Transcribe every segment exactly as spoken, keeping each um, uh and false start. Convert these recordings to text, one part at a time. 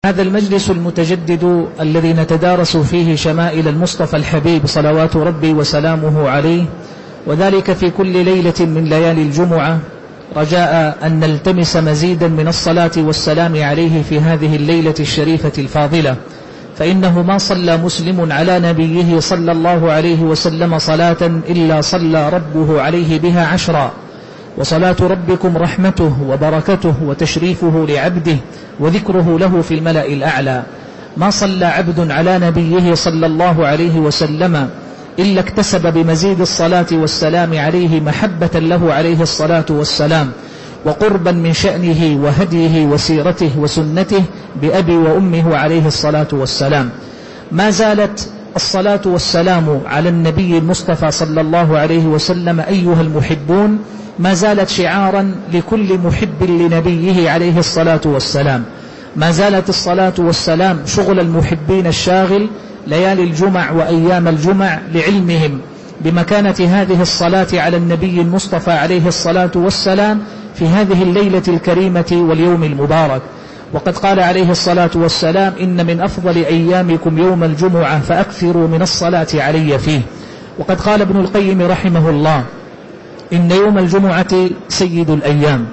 هذا المجلس المتجدد الذي نتدارس فيه شمائل المصطفى الحبيب صلوات ربي وسلامه عليه، وذلك في كل ليلة من ليالي الجمعة، رجاء أن نلتمس مزيدا من الصلاة والسلام عليه في هذه الليلة الشريفة الفاضلة، فإنه ما صلى مسلم على نبيه صلى الله عليه وسلم صلاة إلا صلى ربه عليه بها عشرا، وصلاة ربكم رحمته وبركته وتشريفه لعبده وذكره له في الملأ الأعلى. ما صلى عبد على نبيه صلى الله عليه وسلم إلا اكتسب بمزيد الصلاة والسلام عليه محبة له عليه الصلاة والسلام، وقربا من شأنه وهديه وسيرته وسنته بأبي وأمه عليه الصلاة والسلام. ما زالت الصلاة والسلام على النبي المصطفى صلى الله عليه وسلم أيها المحبون، ما زالت شعارا لكل محب لنبيه عليه الصلاة والسلام. ما زالت الصلاة والسلام شغل المحبين الشاغل ليالي الجمع وأيام الجمع، لعلمهم بمكانة هذه الصلاة على النبي المصطفى عليه الصلاة والسلام في هذه الليلة الكريمة واليوم المبارك. وقد قال عليه الصلاة والسلام: إن من أفضل أيامكم يوم الجمعة فأكثروا من الصلاة علي فيه. وقد قال ابن القيم رحمه الله: إن يوم الجمعة سيد الأيام،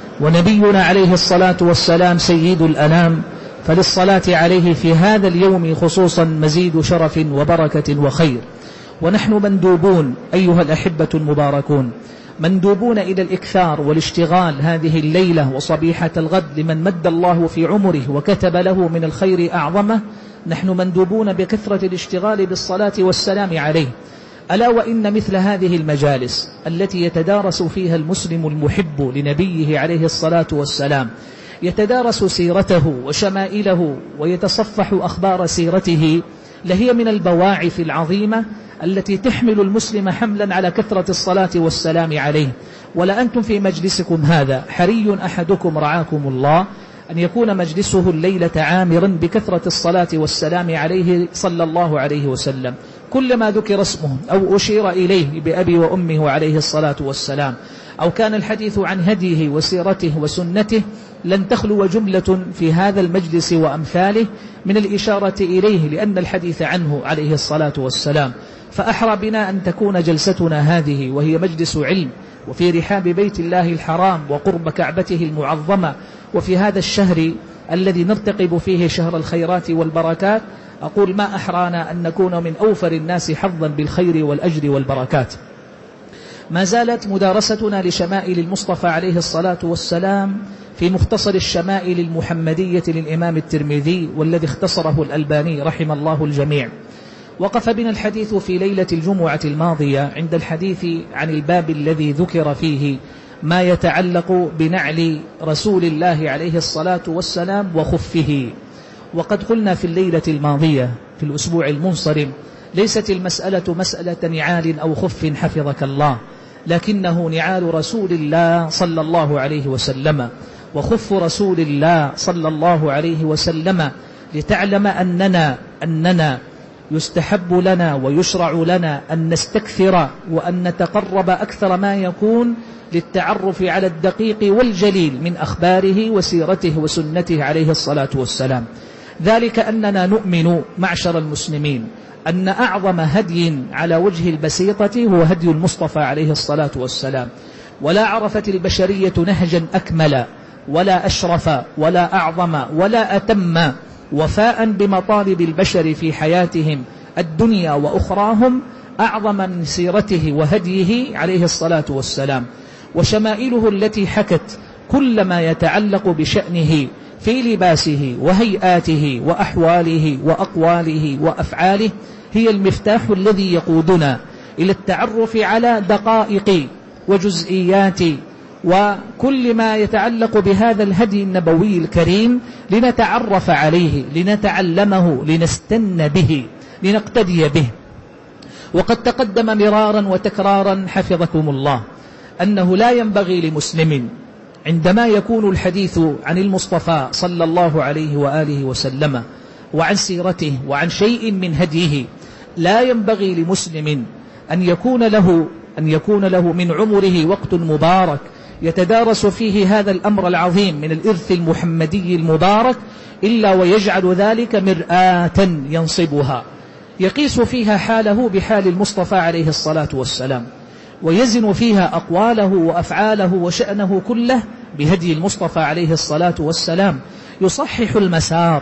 ونبينا عليه الصلاة والسلام سيد الأنام، فللصلاة عليه في هذا اليوم خصوصا مزيد شرف وبركة وخير. ونحن مندوبون أيها الأحبة المباركون، مندوبون إلى الإكثار والاشتغال هذه الليلة وصبيحة الغد لمن مد الله في عمره وكتب له من الخير أعظمه. نحن مندوبون بكثرة الاشتغال بالصلاة والسلام عليه. ألا وإن مثل هذه المجالس التي يتدارس فيها المسلم المحب لنبيه عليه الصلاة والسلام، يتدارس سيرته وشمائله ويتصفح أخبار سيرته، لهي من البواعث العظيمة التي تحمل المسلم حملا على كثرة الصلاة والسلام عليه. ولا أنتم في مجلسكم هذا حري أحدكم رعاكم الله أن يكون مجلسه الليلة عامرا بكثرة الصلاة والسلام عليه صلى الله عليه وسلم. كلما ذكر اسمه أو أشير إليه بأبي وأمه عليه الصلاة والسلام، أو كان الحديث عن هديه وسيرته وسنته، لن تخلو جملة في هذا المجلس وأمثاله من الإشارة إليه، لأن الحديث عنه عليه الصلاة والسلام. فأحرى بنا أن تكون جلستنا هذه وهي مجلس علم، وفي رحاب بيت الله الحرام وقرب كعبته المعظمة، وفي هذا الشهر الذي نرتقب فيه شهر الخيرات والبركات. أقول: ما أحرانا أن نكون من أوفر الناس حظا بالخير والأجر والبركات. ما زالت مدارستنا لشمائل المصطفى عليه الصلاة والسلام في مختصر الشمائل المحمدية للإمام الترمذي، والذي اختصره الألباني رحم الله الجميع. وقف بنا الحديث في ليلة الجمعة الماضية عند الحديث عن الباب الذي ذكر فيه ما يتعلق بنعل رسول الله عليه الصلاة والسلام وخفه. وقد قلنا في الليلة الماضية في الأسبوع المنصرم: ليست المسألة مسألة نعال أو خف حفظك الله، لكنه نعال رسول الله صلى الله عليه وسلم وخف رسول الله صلى الله عليه وسلم، لتعلم أننا أننا يستحب لنا ويشرع لنا أن نستكثر وأن نتقرب أكثر ما يكون للتعرف على الدقيق والجليل من أخباره وسيرته وسنته عليه الصلاة والسلام. ذلك أننا نؤمن معشر المسلمين أن أعظم هدي على وجه البسيطة هو هدي المصطفى عليه الصلاة والسلام، ولا عرفت البشرية نهجا أكمل ولا أشرف ولا أعظم ولا أتم وفاء بمطالب البشر في حياتهم الدنيا وأخراهم أعظم من سيرته وهديه عليه الصلاة والسلام، وشمائله التي حكت كل ما يتعلق بشأنه في لباسه وهيئاته وأحواله وأقواله وأفعاله، هي المفتاح الذي يقودنا إلى التعرف على دقائق وجزئيات وكل ما يتعلق بهذا الهدي النبوي الكريم، لنتعرف عليه، لنتعلمه، لنستن به، لنقتدي به. وقد تقدم مرارا وتكرارا حفظكم الله أنه لا ينبغي لمسلم عندما يكون الحديث عن المصطفى صلى الله عليه وآله وسلم وعن سيرته وعن شيء من هديه، لا ينبغي لمسلم أن يكون له أن يكون له من عمره وقت مبارك يتدارس فيه هذا الأمر العظيم من الإرث المحمدي المبارك إلا ويجعل ذلك مرآة ينصبها يقيس فيها حاله بحال المصطفى عليه الصلاة والسلام، ويزن فيها أقواله وأفعاله وشأنه كله بهدي المصطفى عليه الصلاة والسلام، يصحح المسار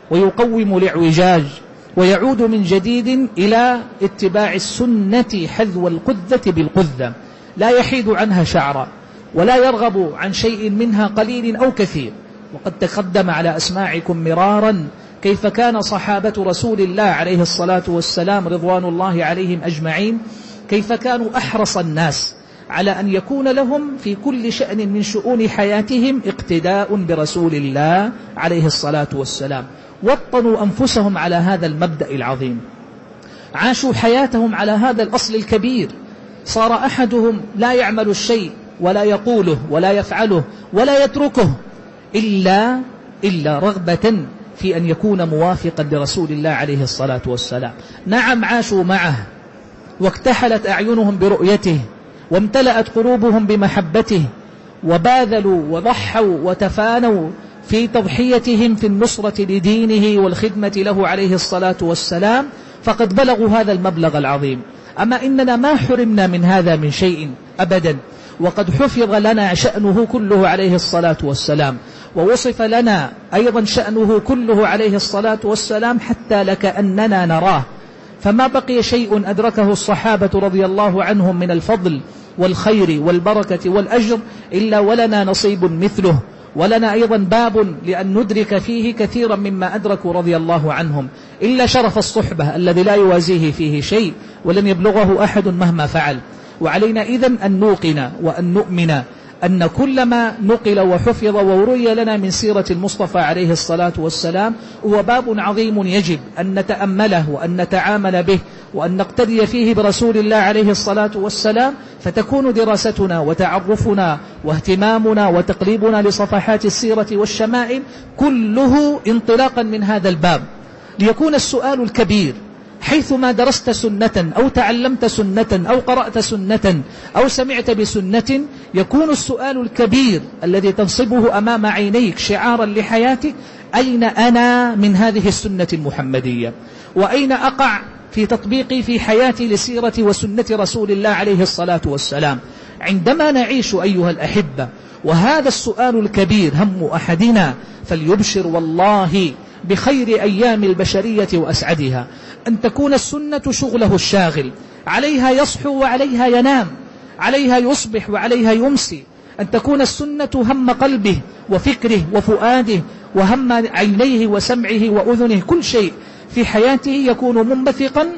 ويقوم الاعوجاج ويعود من جديد إلى اتباع السنة حذو القذة بالقذة، لا يحيد عنها شعرا ولا يرغب عن شيء منها قليل أو كثير. وقد تقدم على أسماعكم مرارا كيف كان صحابة رسول الله عليه الصلاة والسلام رضوان الله عليهم أجمعين، كيف كانوا أحرص الناس على أن يكون لهم في كل شأن من شؤون حياتهم اقتداء برسول الله عليه الصلاة والسلام، وطنوا أنفسهم على هذا المبدأ العظيم، عاشوا حياتهم على هذا الأصل الكبير. صار أحدهم لا يعمل الشيء ولا يقوله ولا يفعله ولا يتركه إلا, إلا رغبة في أن يكون موافقا لرسول الله عليه الصلاة والسلام. نعم عاشوا معه واكتحلت أعينهم برؤيته وامتلأت قلوبهم بمحبته، وباذلوا وضحوا وتفانوا في تضحيتهم في النصرة لدينه والخدمة له عليه الصلاة والسلام، فقد بلغوا هذا المبلغ العظيم. أما إننا ما حرمنا من هذا من شيء أبدا، وقد حفظ لنا شأنه كله عليه الصلاة والسلام، ووصف لنا أيضا شأنه كله عليه الصلاة والسلام حتى لكأننا نراه، فما بقي شيء أدركه الصحابة رضي الله عنهم من الفضل والخير والبركة والأجر إلا ولنا نصيب مثله، ولنا أيضا باب لأن ندرك فيه كثيرا مما أدركوا رضي الله عنهم، إلا شرف الصحبة الذي لا يوازيه فيه شيء ولن يبلغه أحد مهما فعل. وعلينا إذن أن نوقن وأن نؤمن أن كل ما نقل وحفظ وروي لنا من سيرة المصطفى عليه الصلاة والسلام هو باب عظيم يجب أن نتأمله وأن نتعامل به وأن نقتدي فيه برسول الله عليه الصلاة والسلام، فتكون دراستنا وتعرفنا واهتمامنا وتقريبنا لصفحات السيرة والشمائل كله انطلاقا من هذا الباب، ليكون السؤال الكبير حيثما درست سنة أو تعلمت سنة أو قرأت سنة أو سمعت بسنة، يكون السؤال الكبير الذي تنصبه أمام عينيك شعارا لحياتك: أين أنا من هذه السنة المحمدية؟ وأين أقع في تطبيقي في حياتي لسيرة وسنة رسول الله عليه الصلاة والسلام عندما نعيش أيها الأحبة؟ وهذا السؤال الكبير هم أحدنا، فليبشر والله بخير أيام البشرية وأسعدها، أن تكون السنة شغله الشاغل، عليها يصحو وعليها ينام، عليها يصبح وعليها يمسي، أن تكون السنة هم قلبه وفكره وفؤاده وهم عينيه وسمعه وأذنه، كل شيء في حياته يكون منبثقا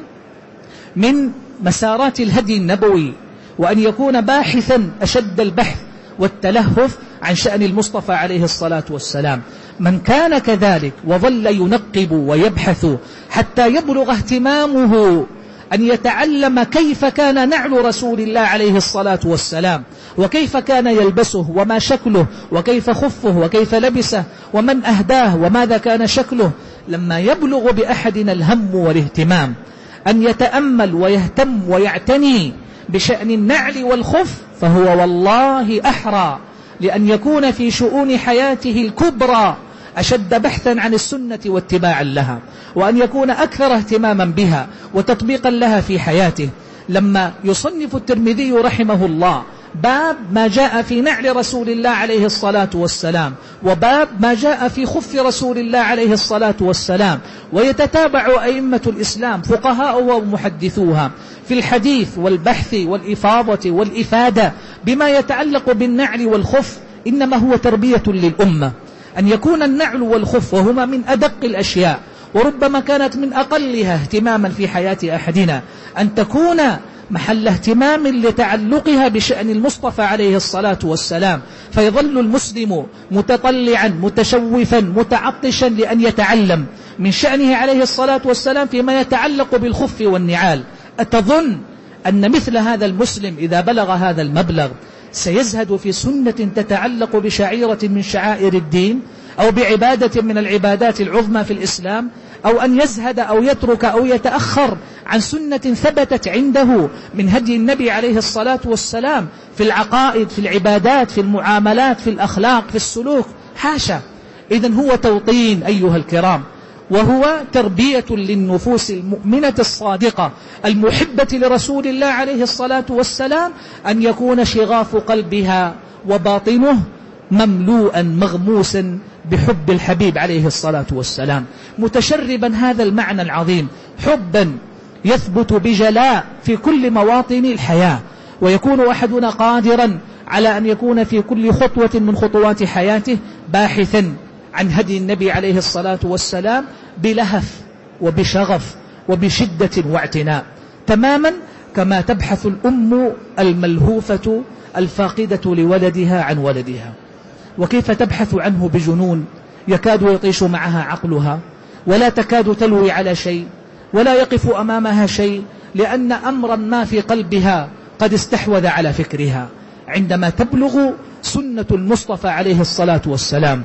من مسارات الهدي النبوي، وأن يكون باحثا أشد البحث والتلهف عن شأن المصطفى عليه الصلاة والسلام. من كان كذلك وظل ينقب ويبحث حتى يبلغ اهتمامه أن يتعلم كيف كان نعل رسول الله عليه الصلاة والسلام، وكيف كان يلبسه وما شكله وكيف خفه وكيف لبسه ومن أهداه وماذا كان شكله، لما يبلغ بأحدنا الهم والاهتمام أن يتأمل ويهتم ويعتني بشأن النعل والخف، فهو والله أحرى لأن يكون في شؤون حياته الكبرى أشد بحثا عن السنة واتباعا لها، وأن يكون أكثر اهتماما بها وتطبيقا لها في حياته. لما يصنف الترمذي رحمه الله باب ما جاء في نعل رسول الله عليه الصلاة والسلام وباب ما جاء في خف رسول الله عليه الصلاة والسلام، ويتتابع أئمة الإسلام فقهاؤها ومحدثوها في الحديث والبحث والإفاضة والإفادة بما يتعلق بالنعل والخف، إنما هو تربية للأمة، أن يكون النعل والخف وهما من أدق الأشياء وربما كانت من أقلها اهتماما في حياة أحدنا، أن تكون محل اهتمام لتعلقها بشأن المصطفى عليه الصلاة والسلام، فيظل المسلم متطلعا متشوفا متعطشا لأن يتعلم من شأنه عليه الصلاة والسلام فيما يتعلق بالخف والنعال. أتظن أن مثل هذا المسلم إذا بلغ هذا المبلغ سيزهد في سنة تتعلق بشعيرة من شعائر الدين، أو بعبادة من العبادات العظمى في الإسلام، أو أن يزهد أو يترك أو يتأخر عن سنة ثبتت عنده من هدي النبي عليه الصلاة والسلام في العقائد، في العبادات، في المعاملات، في الأخلاق، في السلوك، حاشا. إذن هو توطين أيها الكرام، وهو تربية للنفوس المؤمنة الصادقة المحبة لرسول الله عليه الصلاة والسلام، أن يكون شغاف قلبها وباطنه مملوءا مغموسا بحب الحبيب عليه الصلاة والسلام، متشربا هذا المعنى العظيم، حبا يثبت بجلاء في كل مواطن الحياة، ويكون أحدنا قادرا على أن يكون في كل خطوة من خطوات حياته باحثا عن هدي النبي عليه الصلاة والسلام بلهف وبشغف وبشدة واعتناء، تماما كما تبحث الأم الملهوفة الفاقدة لولدها عن ولدها، وكيف تبحث عنه بجنون يكاد يطيش معها عقلها، ولا تكاد تلوي على شيء، ولا يقف أمامها شيء، لأن أمرا ما في قلبها قد استحوذ على فكرها. عندما تبلغ سنة المصطفى عليه الصلاة والسلام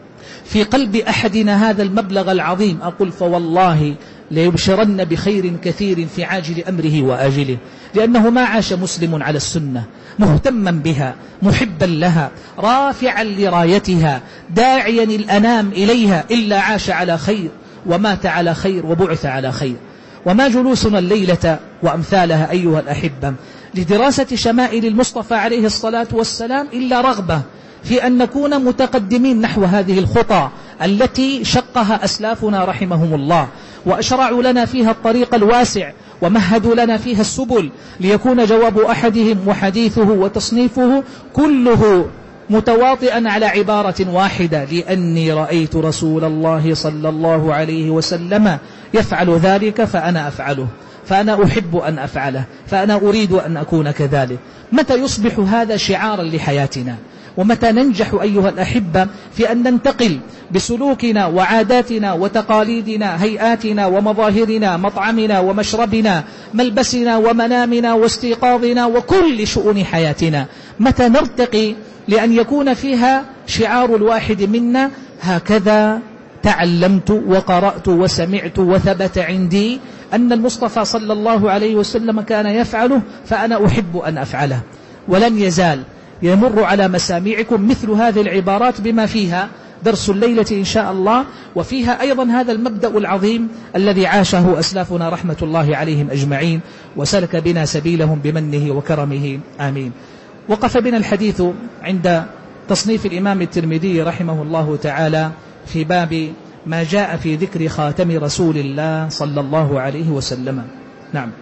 في قلب أحدنا هذا المبلغ العظيم، أقول فوالله ليبشرن بخير كثير في عاجل أمره وآجله، لأنه ما عاش مسلم على السنة مهتما بها محبا لها رافعا لرايتها داعيا الأنام إليها إلا عاش على خير ومات على خير وبعث على خير. وما جلوسنا الليلة وأمثالها أيها الأحبة لدراسة شمائل المصطفى عليه الصلاة والسلام إلا رغبة في أن نكون متقدمين نحو هذه الخطى التي شقها أسلافنا رحمهم الله، وأشرعوا لنا فيها الطريق الواسع، ومهدوا لنا فيها السبل، ليكون جواب أحدهم وحديثه وتصنيفه كله متواطئا على عبارة واحدة: لأني رأيت رسول الله صلى الله عليه وسلم يفعل ذلك فأنا أفعله، فأنا أحب أن أفعله، فأنا أريد أن أكون كذلك. متى يصبح هذا شعارا لحياتنا؟ ومتى ننجح أيها الأحبة في أن ننتقل بسلوكنا وعاداتنا وتقاليدنا، هيئاتنا ومظاهرنا، مطعمنا ومشربنا، ملبسنا ومنامنا واستيقاظنا وكل شؤون حياتنا؟ متى نرتقي لأن يكون فيها شعار الواحد منا: هكذا تعلمت وقرأت وسمعت وثبت عندي أن المصطفى صلى الله عليه وسلم كان يفعله فأنا أحب أن أفعله. ولن يزال يمر على مسامعكم مثل هذه العبارات بما فيها درس الليلة إن شاء الله، وفيها أيضا هذا المبدأ العظيم الذي عاشه أسلافنا رحمة الله عليهم أجمعين، وسلك بنا سبيلهم بمنه وكرمه، آمين. وقف بنا الحديث عند تصنيف الإمام الترمذي رحمه الله تعالى في باب ما جاء في ذكر خاتم رسول الله صلى الله عليه وسلم. نعم.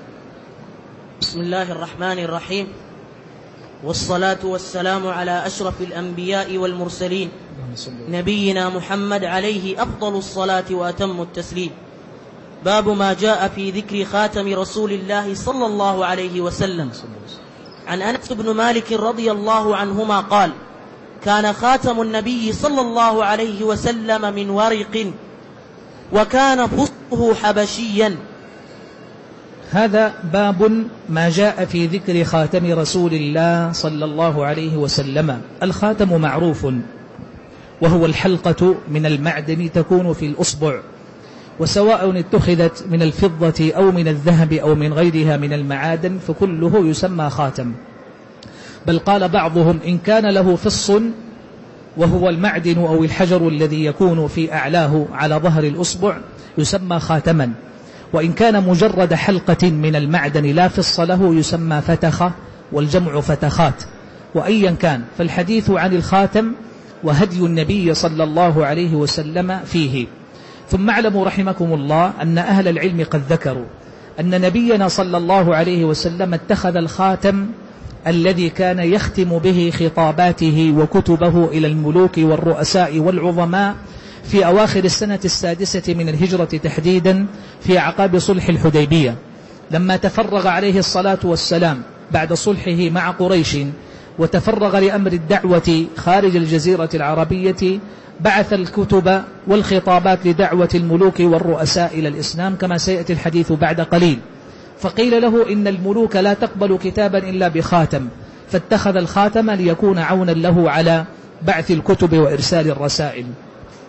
بسم الله الرحمن الرحيم، والصلاة والسلام على أشرف الأنبياء والمرسلين نبينا محمد عليه أفضل الصلاة وأتم التسليم. باب ما جاء في ذكر خاتم رسول الله صلى الله عليه وسلم. عن أنس بن مالك رضي الله عنهما قال: كان خاتم النبي صلى الله عليه وسلم من ورق، وكان فصه حبشيا. هذا باب ما جاء في ذكر خاتم رسول الله صلى الله عليه وسلم. الخاتم معروف، وهو الحلقة من المعدن تكون في الأصبع، وسواء اتخذت من الفضة أو من الذهب أو من غيرها من المعادن فكله يسمى خاتم. بل قال بعضهم إن كان له فص وهو المعدن أو الحجر الذي يكون في أعلاه على ظهر الأصبع يسمى خاتما، وإن كان مجرد حلقة من المعدن لا فص له يسمى فتخة، والجمع فتخات. وأيا كان فالحديث عن الخاتم وهدي النبي صلى الله عليه وسلم فيه. ثم اعلموا رحمكم الله أن أهل العلم قد ذكروا أن نبينا صلى الله عليه وسلم اتخذ الخاتم الذي كان يختم به خطاباته وكتبه إلى الملوك والرؤساء والعظماء في أواخر السنة السادسة من الهجرة تحديدا، في أعقاب صلح الحديبية، لما تفرغ عليه الصلاة والسلام بعد صلحه مع قريش وتفرغ لأمر الدعوة خارج الجزيرة العربية، بعث الكتب والخطابات لدعوة الملوك والرؤساء إلى الإسلام كما سيأتي الحديث بعد قليل. فقيل له إن الملوك لا تقبل كتابا إلا بخاتم، فاتخذ الخاتم ليكون عونا له على بعث الكتب وإرسال الرسائل.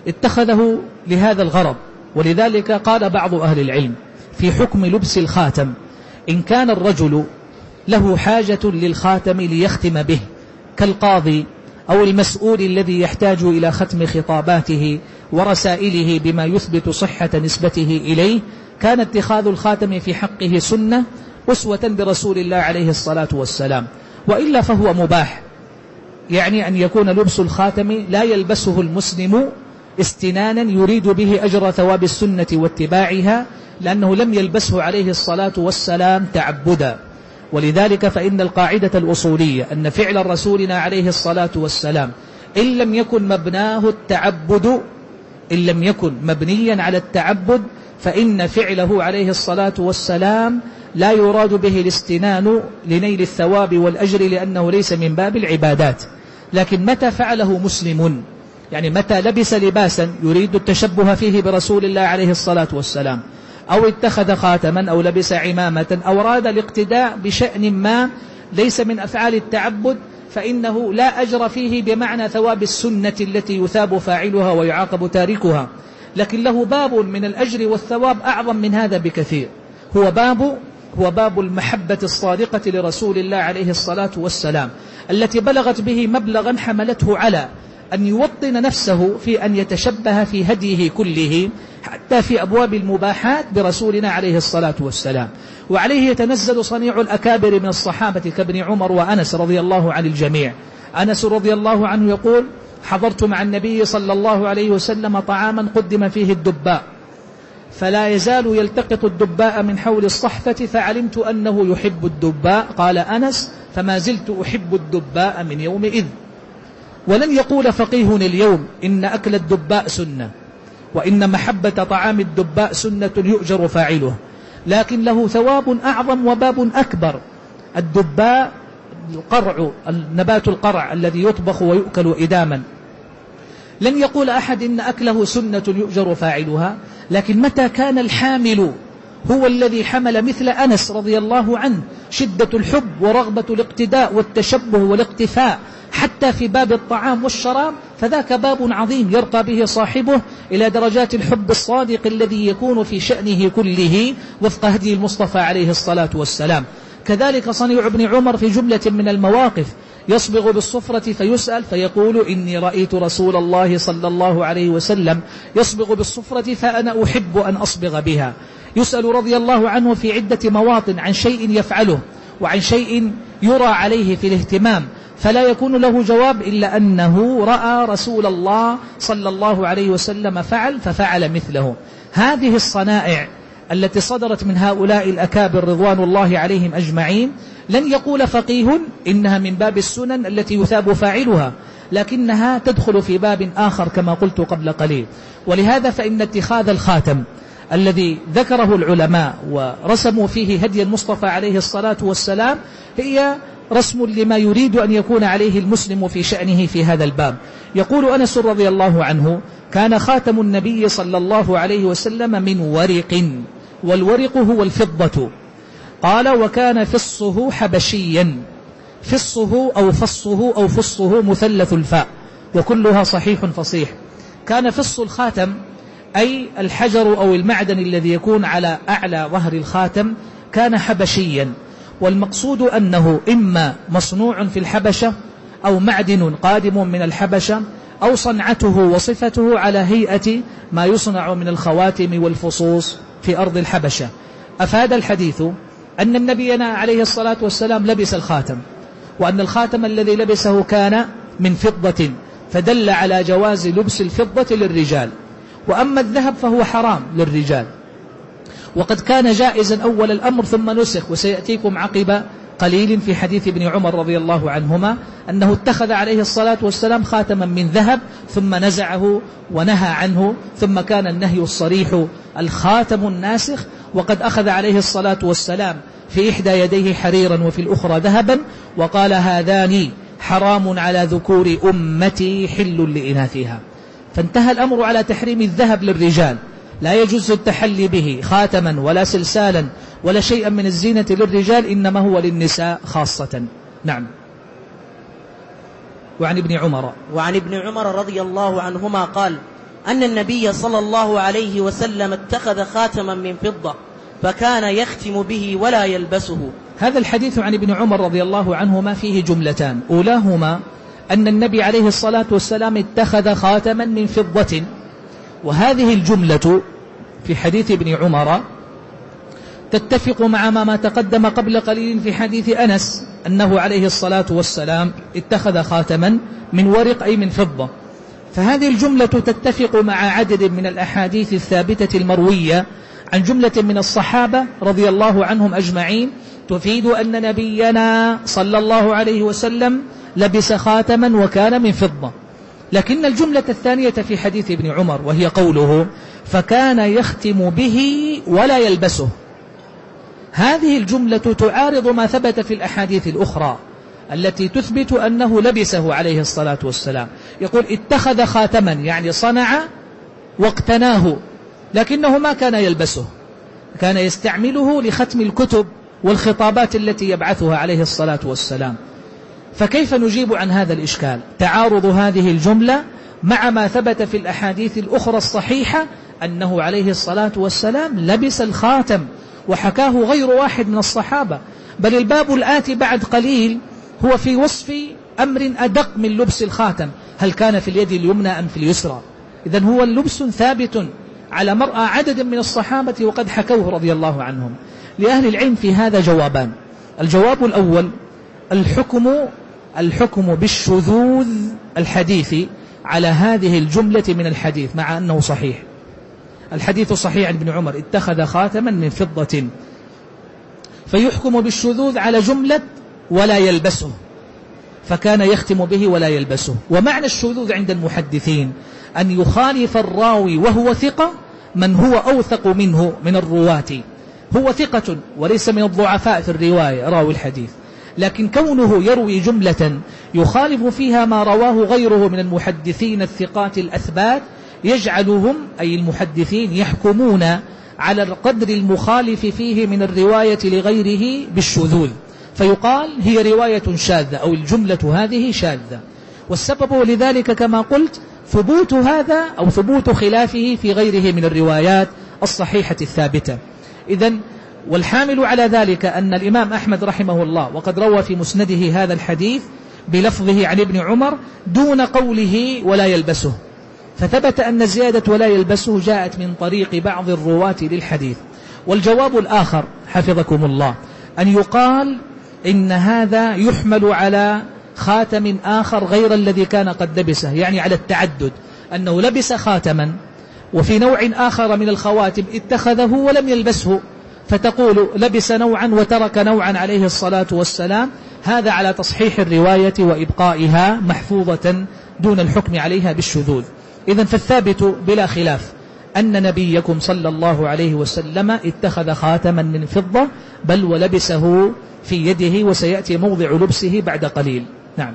اتخذه لهذا الغرض. ولذلك قال بعض أهل العلم في حكم لبس الخاتم: إن كان الرجل له حاجة للخاتم ليختم به كالقاضي أو المسؤول الذي يحتاج إلى ختم خطاباته ورسائله بما يثبت صحة نسبته إليه، كان اتخاذ الخاتم في حقه سنة أسوة برسول الله عليه الصلاة والسلام. وإلا فهو مباح، يعني أن يكون لبس الخاتم لا يلبسه المسلم استنانا يريد به أجر ثواب السنة واتباعها، لأنه لم يلبسه عليه الصلاة والسلام تعبدا. ولذلك فإن القاعدة الأصولية أن فعل رسولنا عليه الصلاة والسلام إن لم يكن مبناه التعبد إن لم يكن مبنيا على التعبد فإن فعله عليه الصلاة والسلام لا يراد به الاستنان لنيل الثواب والأجر، لأنه ليس من باب العبادات. لكن متى فعله مسلم، يعني متى لبس لباسا يريد التشبه فيه برسول الله عليه الصلاة والسلام، أو اتخذ خاتما أو لبس عمامة أو أراد الاقتداء بشأن ما ليس من أفعال التعبد، فإنه لا أجر فيه بمعنى ثواب السنة التي يثاب فاعلها ويعاقب تاركها، لكن له باب من الأجر والثواب أعظم من هذا بكثير، هو باب هو باب المحبة الصادقة لرسول الله عليه الصلاة والسلام، التي بلغت به مبلغا حملته على أن يوطن نفسه في أن يتشبه في هديه كله حتى في أبواب المباحات برسولنا عليه الصلاة والسلام. وعليه يتنزل صنيع الأكابر من الصحابة كابن عمر وأنس رضي الله عن الجميع. أنس رضي الله عنه يقول: حضرت مع النبي صلى الله عليه وسلم طعاما قدم فيه الدباء، فلا يزال يلتقط الدباء من حول الصحفة، فعلمت أنه يحب الدباء. قال أنس: فما زلت أحب الدباء من يومئذ. ولن يقول فقيه اليوم إن أكل الدباء سنة، وإن محبة طعام الدباء سنة يؤجر فاعله، لكن له ثواب أعظم وباب أكبر. الدباء القرع، النبات القرع الذي يطبخ ويؤكل إداما. لن يقول أحد إن أكله سنة يؤجر فاعلها، لكن متى كان الحامل هو الذي حمل مثل أنس رضي الله عنه شدة الحب ورغبة الاقتداء والتشبه والاقتفاء حتى في باب الطعام والشراب، فذاك باب عظيم يرقى به صاحبه إلى درجات الحب الصادق الذي يكون في شأنه كله وفق هدي المصطفى عليه الصلاة والسلام. كذلك صنيع ابن عمر في جملة من المواقف يصبغ بالصفرة فيسأل فيقول: إني رأيت رسول الله صلى الله عليه وسلم يصبغ بالصفرة فأنا أحب أن أصبغ بها. يسأل رضي الله عنه في عدة مواطن عن شيء يفعله وعن شيء يرى عليه في الاهتمام، فلا يكون له جواب إلا أنه رأى رسول الله صلى الله عليه وسلم فعل ففعل مثله. هذه الصنائع التي صدرت من هؤلاء الأكابر رضوان الله عليهم أجمعين لن يقول فقيه إنها من باب السنن التي يثاب فاعلها، لكنها تدخل في باب آخر كما قلت قبل قليل. ولهذا فإن اتخاذ الخاتم الذي ذكره العلماء ورسموا فيه هدي المصطفى عليه الصلاة والسلام هي رسم لما يريد أن يكون عليه المسلم في شأنه في هذا الباب. يقول أنس رضي الله عنه: كان خاتم النبي صلى الله عليه وسلم من ورق، والورق هو الفضة. قال: وكان فصه حبشيا. فصه أو فصه أو فصه مثلث الفاء، وكلها صحيح فصيح. كان فص الخاتم أي الحجر أو المعدن الذي يكون على أعلى ظهر الخاتم كان حبشيا، والمقصود أنه إما مصنوع في الحبشة أو معدن قادم من الحبشة أو صنعته وصفته على هيئة ما يصنع من الخواتم والفصوص في أرض الحبشة. أفاد الحديث أن النبينا عليه الصلاة والسلام لبس الخاتم، وأن الخاتم الذي لبسه كان من فضة، فدل على جواز لبس الفضة للرجال. وأما الذهب فهو حرام للرجال، وقد كان جائزا أول الأمر ثم نسخ، وسيأتيكم عقب قليل في حديث ابن عمر رضي الله عنهما أنه اتخذ عليه الصلاة والسلام خاتما من ذهب ثم نزعه ونهى عنه، ثم كان النهي الصريح الخاتم الناسخ. وقد أخذ عليه الصلاة والسلام في إحدى يديه حريرا وفي الأخرى ذهبا، وقال: هذان حرام على ذكور أمتي حل لإناثها. فانتهى الأمر على تحريم الذهب للرجال، لا يجوز التحلي به خاتما ولا سلسالا ولا شيئا من الزينة للرجال، إنما هو للنساء خاصة. نعم. وعن ابن عمر وعن ابن عمر رضي الله عنهما قال: أن النبي صلى الله عليه وسلم اتخذ خاتما من فضة فكان يختم به ولا يلبسه. هذا الحديث عن ابن عمر رضي الله عنهما فيه جملتان، أولاهما أن النبي عليه الصلاة والسلام اتخذ خاتما من فضة، وهذه الجملة في حديث ابن عمر تتفق مع ما تقدم قبل قليل في حديث أنس أنه عليه الصلاة والسلام اتخذ خاتما من ورق أي من فضة. فهذه الجملة تتفق مع عدد من الأحاديث الثابتة المروية عن جملة من الصحابة رضي الله عنهم أجمعين تفيد أن نبينا صلى الله عليه وسلم لبس خاتما وكان من فضة. لكن الجملة الثانية في حديث ابن عمر وهي قوله فكان يختم به ولا يلبسه، هذه الجملة تعارض ما ثبت في الأحاديث الأخرى التي تثبت أنه لبسه عليه الصلاة والسلام. يقول اتخذ خاتما يعني صنع واقتناه، لكنه ما كان يلبسه، كان يستعمله لختم الكتب والخطابات التي يبعثها عليه الصلاة والسلام. فكيف نجيب عن هذا الإشكال؟ تعارض هذه الجملة مع ما ثبت في الأحاديث الأخرى الصحيحة أنه عليه الصلاة والسلام لبس الخاتم، وحكاه غير واحد من الصحابة. بل الباب الآتي بعد قليل هو في وصف أمر أدق من لبس الخاتم، هل كان في اليد اليمنى أم في اليسرى؟ إذن هو اللبس ثابت على مرأى عدد من الصحابة وقد حكوه رضي الله عنهم. لأهل العلم في هذا جوابان. الجواب الأول الحكم الحكم بالشذوذ الحديثي على هذه الجملة من الحديث مع أنه صحيح. الحديث صحيح عن ابن عمر اتخذ خاتما من فضة، فيحكم بالشذوذ على جملة ولا يلبسه، فكان يختم به ولا يلبسه. ومعنى الشذوذ عند المحدثين أن يخالف الراوي وهو ثقة من هو أوثق منه من الرواة، هو ثقة وليس من الضعفاء في الرواية راوي الحديث، لكن كونه يروي جملة يخالف فيها ما رواه غيره من المحدثين الثقات الأثبات يجعلهم أي المحدثين يحكمون على القدر المخالف فيه من الرواية لغيره بالشذوذ، فيقال هي رواية شاذة أو الجملة هذه شاذة. والسبب لذلك كما قلت ثبوت هذا أو ثبوت خلافه في غيره من الروايات الصحيحة الثابتة. إذن والحامل على ذلك أن الإمام أحمد رحمه الله وقد روى في مسنده هذا الحديث بلفظه عن ابن عمر دون قوله ولا يلبسه، فثبت أن زيادة ولا يلبسه جاءت من طريق بعض الرواة للحديث. والجواب الآخر حفظكم الله أن يقال إن هذا يحمل على خاتم آخر غير الذي كان قد لبسه، يعني على التعدد، أنه لبس خاتما وفي نوع آخر من الخواتم اتخذه ولم يلبسه، فتقول لبس نوعا وترك نوعا عليه الصلاة والسلام. هذا على تصحيح الرواية وإبقائها محفوظة دون الحكم عليها بالشذوذ. إذن فالثابت بلا خلاف أن نبيكم صلى الله عليه وسلم اتخذ خاتما من فضة بل ولبسه في يده، وسيأتي موضع لبسه بعد قليل. نعم.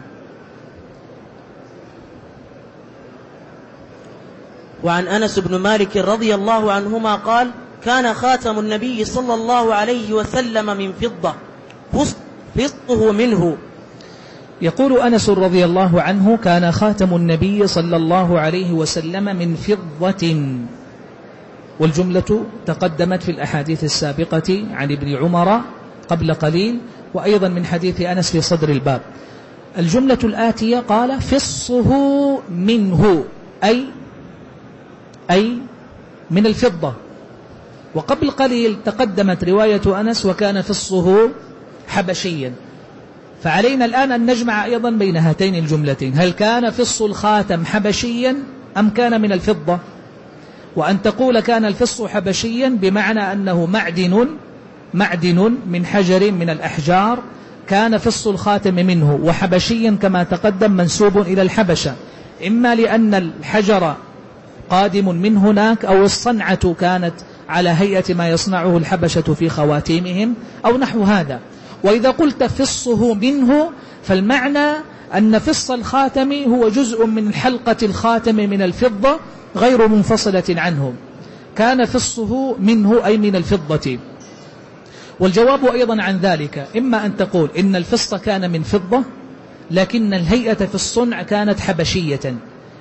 وعن أنس بن مالك رضي الله عنهما قال كان خاتم النبي صلى الله عليه وسلم من فضة فسطه منه. يقول أنس رضي الله عنه كان خاتم النبي صلى الله عليه وسلم من فضة، والجملة تقدمت في الأحاديث السابقة عن ابن عمر قبل قليل، وأيضا من حديث أنس في صدر الباب. الجملة الآتية قال فصه منه أي أي من الفضة، وقبل قليل تقدمت رواية أنس وكان فصه حبشيا. فعلينا الآن أن نجمع أيضا بين هاتين الجملتين، هل كان فص الخاتم حبشيا أم كان من الفضة؟ وأن تقول كان الفص حبشيا بمعنى أنه معدن معدن من حجر من الأحجار كان فص الخاتم منه، وحبشيا كما تقدم منسوب إلى الحبشة، إما لأن الحجر قادم من هناك أو الصنعة كانت على هيئة ما يصنعه الحبشة في خواتيمهم أو نحو هذا. وإذا قلت فصه منه فالمعنى أن فص الخاتم هو جزء من حلقة الخاتم من الفضة غير منفصلة عنه، كان فصه منه أي من الفضة. والجواب أيضا عن ذلك إما أن تقول إن الفص كان من فضة لكن الهيئة في الصنع كانت حبشية،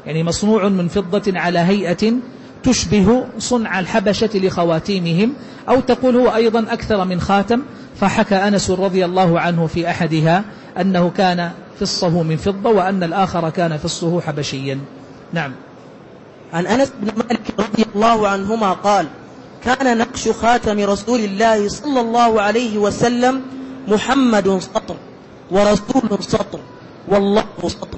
يعني مصنوع من فضة على هيئة تشبه صنع الحبشة لخواتيمهم، أو تقول هو أيضا أكثر من خاتم. فحكى أنس رضي الله عنه في أحدها أنه كان فصه من فضة وأن الآخر كان فصه حبشيا. نعم. عن أنس بن مالك رضي الله عنهما قال: كان نقش خاتم رسول الله صلى الله عليه وسلم محمد سطر ورسول سطر والله سطر.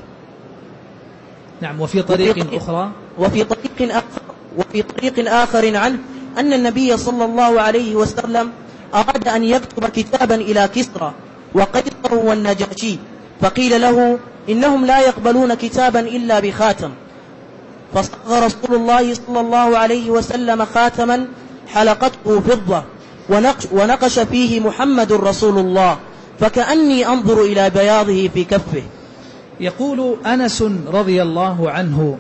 نعم. وفي طريق أخرى وفي طريق آخر وفي طريق آخر عنه أن النبي صلى الله عليه وسلم أراد أن يكتب كتابا إلى كسرى وقيصر والنجاشي، فقيل له إنهم لا يقبلون كتابا إلا بخاتم، فصغ رسول الله صلى الله عليه وسلم خاتما حلقته فضة ونقش, ونقش فيه محمد رسول الله، فكأني أنظر إلى بياضه في كفه. يقول أنس رضي الله عنه: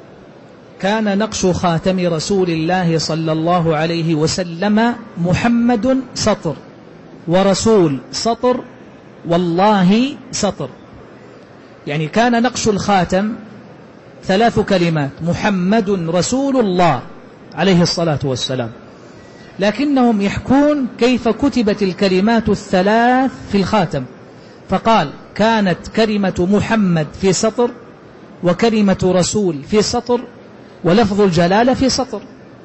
كان نقش خاتم رسول الله صلى الله عليه وسلم محمد سطر ورسول سطر والله سطر. يعني كان نقش الخاتم ثلاث كلمات: محمد رسول الله عليه الصلاة والسلام، لكنهم يحكون كيف كتبت الكلمات الثلاث في الخاتم، فقال: كانت كلمة محمد في سطر، وكلمة رسول في سطر، ولفظ الجلالة في سطر.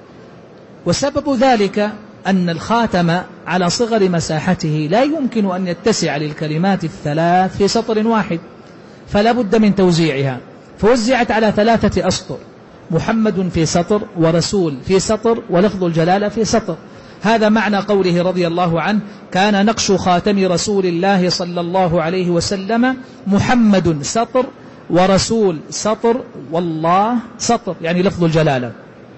وسبب ذلك أن الخاتم على صغر مساحته لا يمكن أن يتسع للكلمات الثلاث في سطر واحد، فلا بد من توزيعها، فوزعت على ثلاثة أسطر: محمد في سطر، ورسول في سطر، ولفظ الجلالة في سطر. هذا معنى قوله رضي الله عنه: كان نقش خاتم رسول الله صلى الله عليه وسلم محمد سطر ورسول سطر والله سطر، يعني لفظ الجلالة.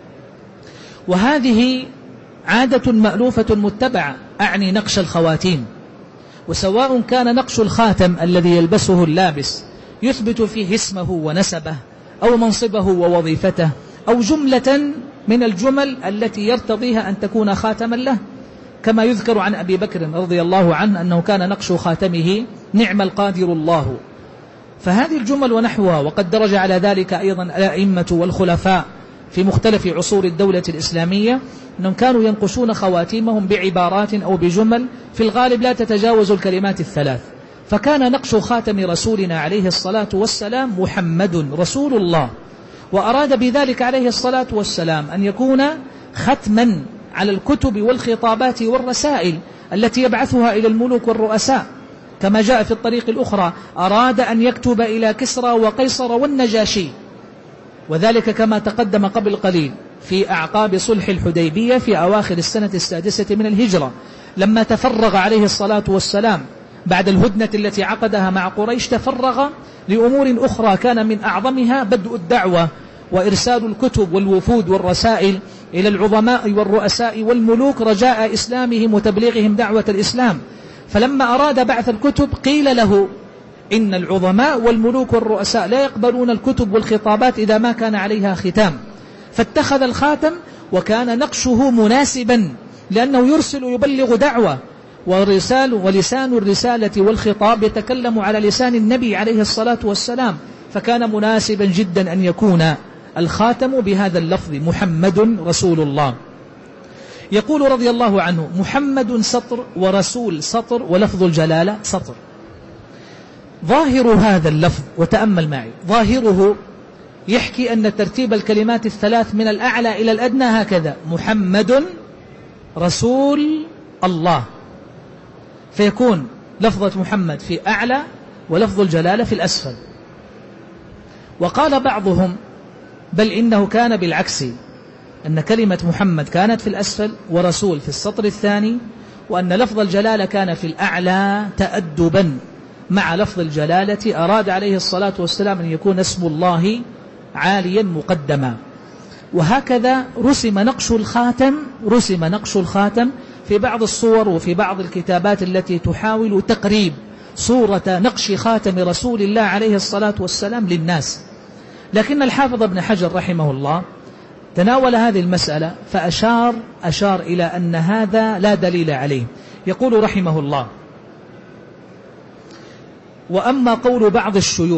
وهذه عادة مألوفة متبعة، أعني نقش الخواتيم. وسواء كان نقش الخاتم الذي يلبسه اللابس يثبت فيه اسمه ونسبه أو منصبه ووظيفته، أو جملة من الجمل التي يرتضيها أن تكون خاتما له، كما يذكر عن أبي بكر رضي الله عنه أنه كان نقش خاتمه: نعم القادر الله. فهذه الجمل ونحوها. وقد درج على ذلك أيضا الأئمة والخلفاء في مختلف عصور الدولة الإسلامية، أنهم كانوا ينقشون خواتيمهم بعبارات أو بجمل في الغالب لا تتجاوز الكلمات الثلاث. فكان نقش خاتم رسولنا عليه الصلاة والسلام محمد رسول الله، وأراد بذلك عليه الصلاة والسلام أن يكون ختما على الكتب والخطابات والرسائل التي يبعثها إلى الملوك والرؤساء، كما جاء في الطريق الأخرى: أراد أن يكتب إلى كسرى وقيصر والنجاشي. وذلك كما تقدم قبل قليل في أعقاب صلح الحديبية في أواخر السنة السادسة من الهجرة، لما تفرغ عليه الصلاة والسلام بعد الهدنة التي عقدها مع قريش، تفرغ لأمور أخرى كان من أعظمها بدء الدعوة وإرسال الكتب والوفود والرسائل إلى العظماء والرؤساء والملوك رجاء إسلامهم وتبليغهم دعوة الإسلام. فلما أراد بعث الكتب قيل له إن العظماء والملوك والرؤساء لا يقبلون الكتب والخطابات إذا ما كان عليها ختام، فاتخذ الخاتم، وكان نقشه مناسبا لأنه يرسل يبلغ دعوة، ورسال ولسان الرسالة والخطاب يتكلم على لسان النبي عليه الصلاة والسلام، فكان مناسبا جدا أن يكون الخاتم بهذا اللفظ: محمد رسول الله. يقول رضي الله عنه: محمد سطر ورسول سطر ولفظ الجلالة سطر. ظاهر هذا اللفظ، وتأمل معي، ظاهره يحكي أن ترتيب الكلمات الثلاث من الأعلى إلى الأدنى هكذا: محمد رسول الله، فيكون لفظة محمد في أعلى ولفظ الجلالة في الأسفل. وقال بعضهم: بل إنه كان بالعكس، أن كلمة محمد كانت في الأسفل ورسول في السطر الثاني، وأن لفظ الجلالة كان في الأعلى تأدبا مع لفظ الجلالة. أراد عليه الصلاة والسلام أن يكون اسم الله عاليا مقدما. وهكذا رسم نقش الخاتم رسم نقش الخاتم في بعض الصور وفي بعض الكتابات التي تحاول تقريب صورة نقش خاتم رسول الله عليه الصلاة والسلام للناس. لكن الحافظ ابن حجر رحمه الله تناول هذه المسألة فأشار أشار إلى أن هذا لا دليل عليه. يقول رحمه الله: وأما قول بعض الشيوخ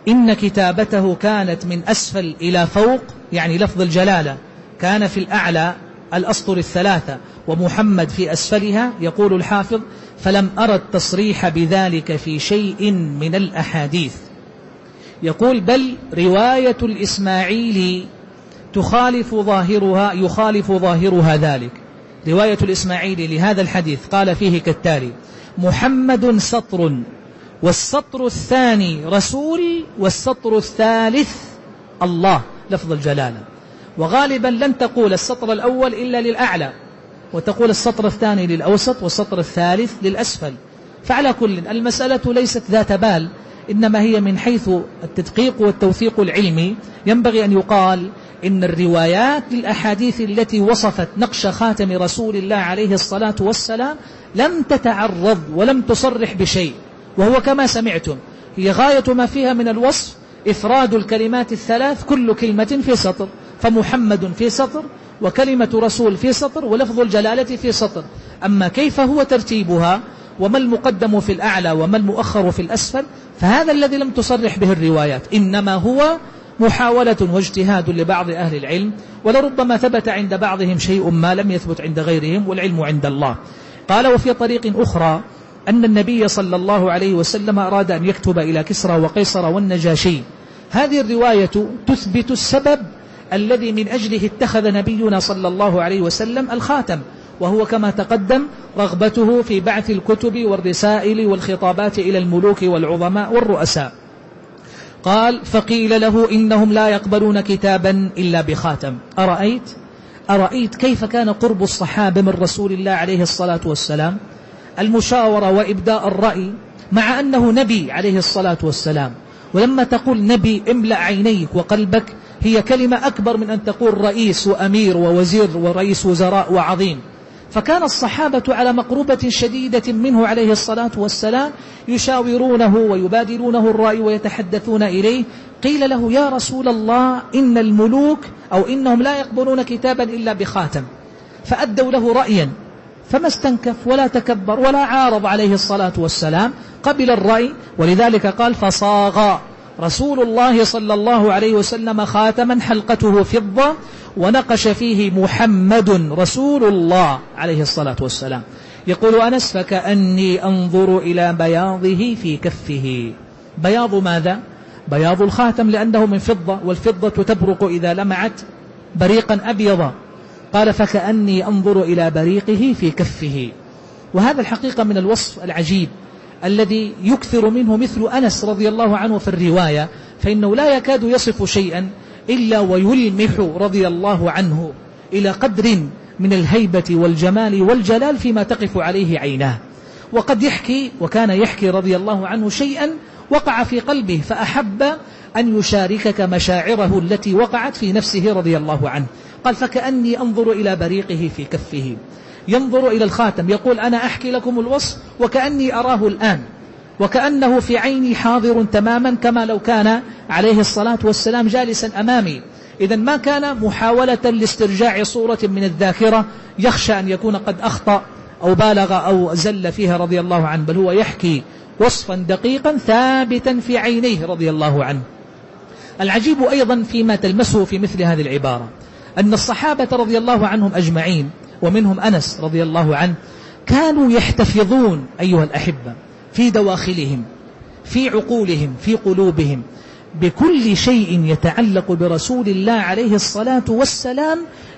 إن كتابته كانت من أسفل إلى فوق، يعني لفظ الجلالة كان في الأعلى الأسطر الثلاثة ومحمد في أسفلها. يقول الحافظ: فلم أرى التصريح بذلك في شيء من الأحاديث. يقول: بل رواية الإسماعيلي تخالف ظاهرها يخالف ظاهرها ذلك. رواية الإسماعيلي لهذا الحديث قال فيه كالتالي: محمد سطر، والسطر الثاني رسول، والسطر الثالث الله، لفظ الجلالة. وغالبا لن تقول السطر الأول إلا للأعلى، وتقول السطر الثاني للأوسط، والسطر الثالث للأسفل. فعلى كل المسألة ليست ذات بال، إنما هي من حيث التدقيق والتوثيق العلمي. ينبغي أن يقال إن الروايات للأحاديث التي وصفت نقش خاتم رسول الله عليه الصلاة والسلام لم تتعرض ولم تصرح بشيء، وهو كما سمعتم هي غاية ما فيها من الوصف إفراد الكلمات الثلاث، كل كلمة في سطر، فمحمد في سطر، وكلمة رسول في سطر، ولفظ الجلالة في سطر. أما كيف هو ترتيبها، وما المقدم في الأعلى وما المؤخر في الأسفل، فهذا الذي لم تصرح به الروايات، إنما هو محاولة واجتهاد لبعض أهل العلم، ولربما ثبت عند بعضهم شيء ما لم يثبت عند غيرهم، والعلم عند الله. قال: وفي طريق أخرى أن النبي صلى الله عليه وسلم أراد أن يكتب إلى كسرى وقيصر والنجاشي. هذه الرواية تثبت السبب الذي من أجله اتخذ نبينا صلى الله عليه وسلم الخاتم، وهو كما تقدم رغبته في بعث الكتب والرسائل والخطابات إلى الملوك والعظماء والرؤساء. قال: فقيل له: إنهم لا يقبلون كتابا إلا بخاتم. أرأيت أرأيت كيف كان قرب الصحابة من رسول الله عليه الصلاة والسلام، المشاورة وإبداء الرأي، مع أنه نبي عليه الصلاة والسلام. ولما تقول نبي املأ عينيك وقلبك، هي كلمة أكبر من أن تقول رئيس وأمير ووزير ورئيس وزراء وعظيم. فكان الصحابة على مقربة شديدة منه عليه الصلاة والسلام، يشاورونه ويبادلونه الرأي ويتحدثون إليه. قيل له: يا رسول الله، إن الملوك أو إنهم لا يقبلون كتابا إلا بخاتم. فأدوا له رأيا، فما استنكف ولا تكبر ولا عارض عليه الصلاة والسلام، قبل الرأي. ولذلك قال: فصاغ رسول الله صلى الله عليه وسلم خاتما حلقته فضة ونقش فيه محمد رسول الله عليه الصلاة والسلام. يقول أنس: فكأني أنظر إلى بياضه في كفه. بياض ماذا؟ بياض الخاتم، لأنه من فضة، والفضة تبرق إذا لمعت بريقا أبيضا. قال: فكأني أنظر إلى بريقه في كفه. وهذا الحقيقة من الوصف العجيب الذي يكثر منه مثل أنس رضي الله عنه في الرواية، فإنه لا يكاد يصف شيئا إلا ويلمح رضي الله عنه إلى قدر من الهيبة والجمال والجلال فيما تقف عليه عيناه. وقد يحكي، وكان يحكي رضي الله عنه شيئا وقع في قلبه، فأحب أن يشاركك مشاعره التي وقعت في نفسه رضي الله عنه. قال: فكأني أنظر إلى بريقه في كفه، ينظر إلى الخاتم. يقول: أنا أحكي لكم الوصف وكأني أراه الآن، وكأنه في عيني حاضر تماما، كما لو كان عليه الصلاة والسلام جالسا أمامي. إذن ما كان محاولة لاسترجاع صورة من الذاكرة يخشى أن يكون قد أخطأ أو بالغ أو زل فيها رضي الله عنه، بل هو يحكي وصفا دقيقا ثابتا في عينيه رضي الله عنه. العجيب أيضا فيما تلمسه في مثل هذه العبارة أن الصحابة رضي الله عنهم أجمعين، ومنهم أنس رضي الله عنه، كانوا يحتفظون أيها الأحبة في دواخلهم، في عقولهم، في قلوبهم، بكل شيء يتعلق برسول الله عليه الصلاة والسلام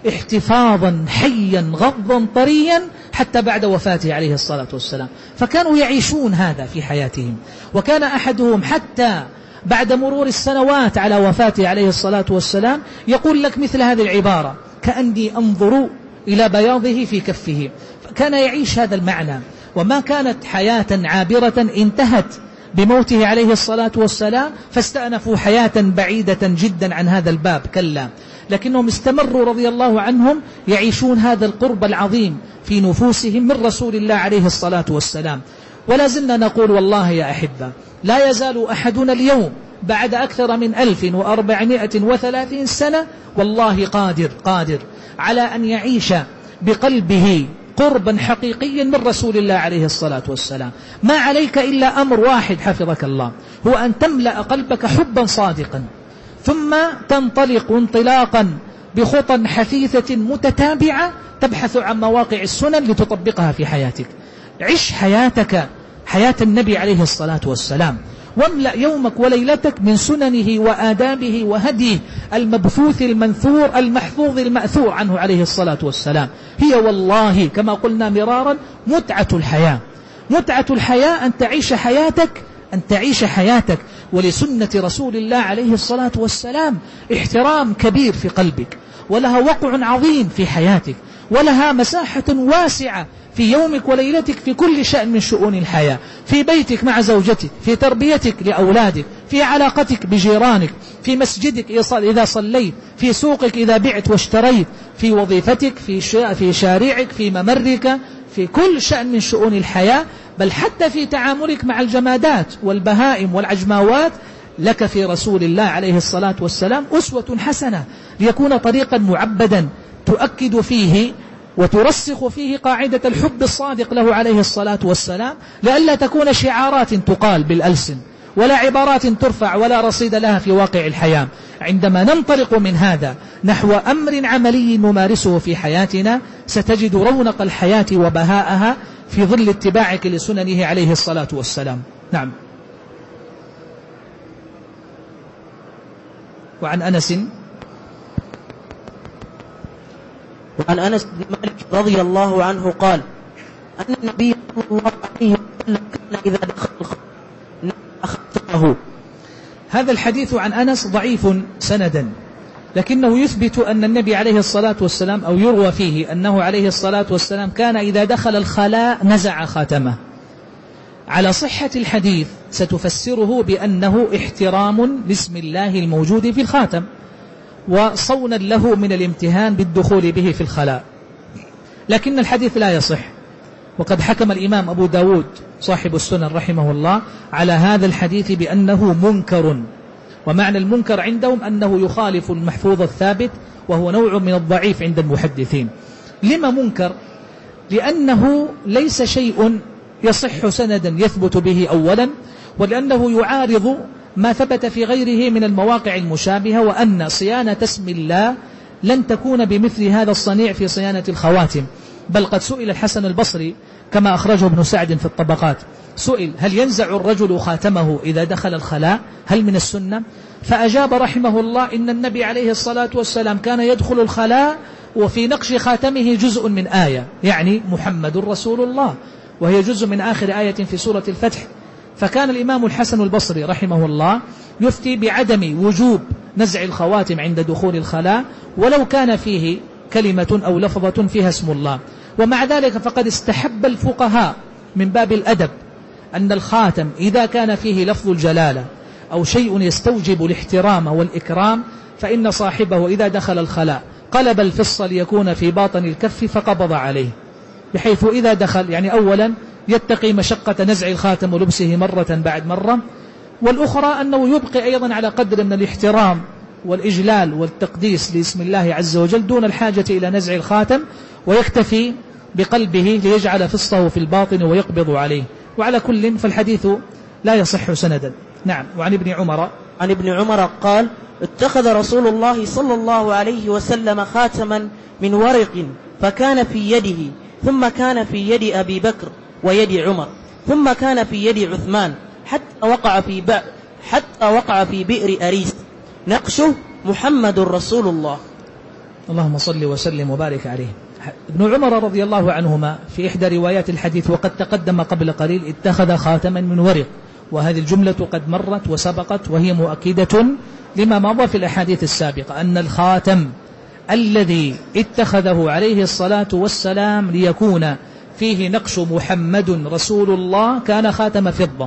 احتفاظا حيا غضا طريا حتى بعد وفاته عليه الصلاة والسلام. فكانوا يعيشون هذا في حياتهم. وكان أحدهم حتى بعد مرور السنوات على وفاته عليه الصلاة والسلام يقول لك مثل هذه العبارة: كأني أنظر إلى بياضه في كفه. فكان يعيش هذا المعنى. وما كانت حياة عابرة انتهت بموته عليه الصلاة والسلام فاستأنفوا حياة بعيدة جدا عن هذا الباب، كلا، لكنهم استمروا رضي الله عنهم يعيشون هذا القرب العظيم في نفوسهم من رسول الله عليه الصلاة والسلام. ولا زلنا نقول والله يا أحبة، لا يزال أحدنا اليوم بعد أكثر من ألف وأربعمائة وثلاثين سنة والله قادر قادر على أن يعيش بقلبه قربا حقيقيا من رسول الله عليه الصلاة والسلام. ما عليك إلا أمر واحد حفظك الله، هو أن تملأ قلبك حبا صادقا، ثم تنطلق انطلاقا بخطى حثيثة متتابعة تبحث عن مواقع السنن لتطبقها في حياتك. عش حياتك حياة النبي عليه الصلاة والسلام، واملأ يومك وليلتك من سننه وآدابه وهديه المبثوث المنثور المحفوظ المأثور عنه عليه الصلاة والسلام. هي والله كما قلنا مرارا متعة الحياة. متعة الحياة أن تعيش حياتك أن تعيش حياتك ولسنة رسول الله عليه الصلاة والسلام احترام كبير في قلبك، ولها وقع عظيم في حياتك، ولها مساحة واسعة في يومك وليلتك في كل شأن من شؤون الحياة، في بيتك مع زوجتك، في تربيتك لأولادك، في علاقتك بجيرانك، في مسجدك إذا صليت، في سوقك إذا بعت واشتريت، في وظيفتك، في في شارعك، في ممرك، في كل شأن من شؤون الحياة، بل حتى في تعاملك مع الجمادات والبهائم والعجماوات. لك في رسول الله عليه الصلاة والسلام أسوة حسنة، ليكون طريقا معبدا تؤكد فيه وترسخ فيه قاعدة الحب الصادق له عليه الصلاة والسلام، لئلا تكون شعارات تقال بالألسن ولا عبارات ترفع ولا رصيد لها في واقع الحياة. عندما ننطلق من هذا نحو أمر عملي نمارسه في حياتنا ستجد رونق الحياة وبهاءها في ظل اتباعك لسننه عليه الصلاة والسلام. نعم. وعن أنس وعن أنس بن مالك رضي الله عنه قال أن النبي صلى الله عليه وسلم كان إذا دخل أخذته. هذا الحديث عن أنس ضعيف سندا، لكنه يثبت أن النبي عليه الصلاة والسلام أو يروى فيه أنه عليه الصلاة والسلام كان إذا دخل الخلاء نزع خاتمه. على صحة الحديث ستفسره بأنه احترام لاسم الله الموجود في الخاتم، وصونا له من الامتهان بالدخول به في الخلاء، لكن الحديث لا يصح. وقد حكم الإمام أبو داود صاحب السنن رحمه الله على هذا الحديث بأنه منكر، ومعنى المنكر عندهم أنه يخالف المحفوظ الثابت، وهو نوع من الضعيف عند المحدثين. لما منكر؟ لأنه ليس شيء يصح سندا يثبت به أولا، ولأنه يعارض ما ثبت في غيره من المواقع المشابهة، وأن صيانة اسم الله لن تكون بمثل هذا الصنيع في صيانة الخواتم. بل قد سئل الحسن البصري كما أخرجه ابن سعد في الطبقات، سئل هل ينزع الرجل خاتمه إذا دخل الخلاء، هل من السنة؟ فأجاب رحمه الله إن النبي عليه الصلاة والسلام كان يدخل الخلاء وفي نقش خاتمه جزء من آية، يعني محمد رسول الله، وهي جزء من آخر آية في سورة الفتح. فكان الإمام الحسن البصري رحمه الله يفتي بعدم وجوب نزع الخواتم عند دخول الخلاء ولو كان فيه كلمة أو لفظة فيها اسم الله. ومع ذلك فقد استحب الفقهاء من باب الأدب أن الخاتم إذا كان فيه لفظ الجلالة أو شيء يستوجب الاحترام والإكرام، فإن صاحبه إذا دخل الخلاء قلب الفص ليكون في باطن الكف فقبض عليه، بحيث إذا دخل يعني أولا يتقي مشقة نزع الخاتم ولبسه مرة بعد مرة، والأخرى أنه يبقي أيضا على قدر من الاحترام والإجلال والتقديس لاسم الله عز وجل دون الحاجة إلى نزع الخاتم، ويكتفي بقلبه ليجعل فصه في الباطن ويقبض عليه. وعلى كل فالحديث لا يصح سندا. نعم. وعن ابن عمر عن ابن عمر قال اتخذ رسول الله صلى الله عليه وسلم خاتما من ورق فكان في يده، ثم كان في يد أبي بكر ويد عمر، ثم كان في يد عثمان، حتى وقع في بئر حتى وقع في بئر أريس، نقشه محمد رسول الله. اللهم صل وسلم وبارك عليه. ابن عمر رضي الله عنهما في إحدى روايات الحديث وقد تقدم قبل قليل اتخذ خاتما من ورق، وهذه الجملة قد مرت وسبقت وهي مؤكدة لما مضى في الأحاديث السابقة، أن الخاتم الذي اتخذه عليه الصلاة والسلام ليكون فيه نقش محمد رسول الله كان خاتم فضة.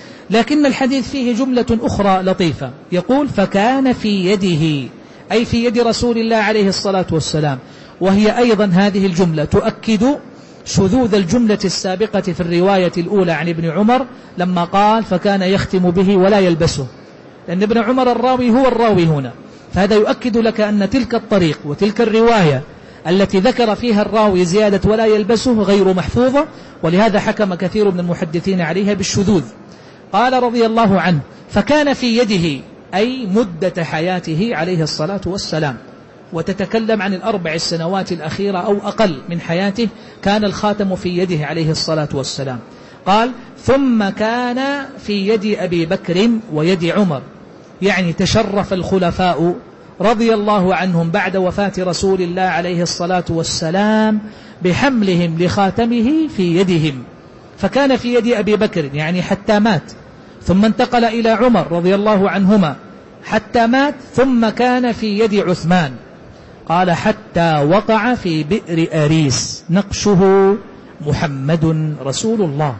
لكن الحديث فيه جملة أخرى لطيفة، يقول فكان في يده، أي في يد رسول الله عليه الصلاة والسلام، وهي أيضا هذه الجملة تؤكد شذوذ الجملة السابقة في الرواية الأولى عن ابن عمر لما قال فكان يختم به ولا يلبسه، لأن ابن عمر الراوي هو الراوي هنا، فهذا يؤكد لك أن تلك الطريق وتلك الرواية التي ذكر فيها الراوي زيادة ولا يلبسه غير محفوظة، ولهذا حكم كثير من المحدثين عليها بالشذوذ. قال رضي الله عنه: فكان في يده، أي مدة حياته عليه الصلاة والسلام، وتتكلم عن الأربع السنوات الأخيرة أو أقل من حياته، كان الخاتم في يده عليه الصلاة والسلام. قال: ثم كان في يد أبي بكر ويد عمر، يعني تشرف الخلفاء رضي الله عنهم بعد وفاة رسول الله عليه الصلاة والسلام بحملهم لخاتمه في يدهم. فكان في يد أبي بكر يعني حتى مات، ثم انتقل إلى عمر رضي الله عنهما حتى مات، ثم كان في يد عثمان. قال: حتى وقع في بئر أريس نقشه محمد رسول الله.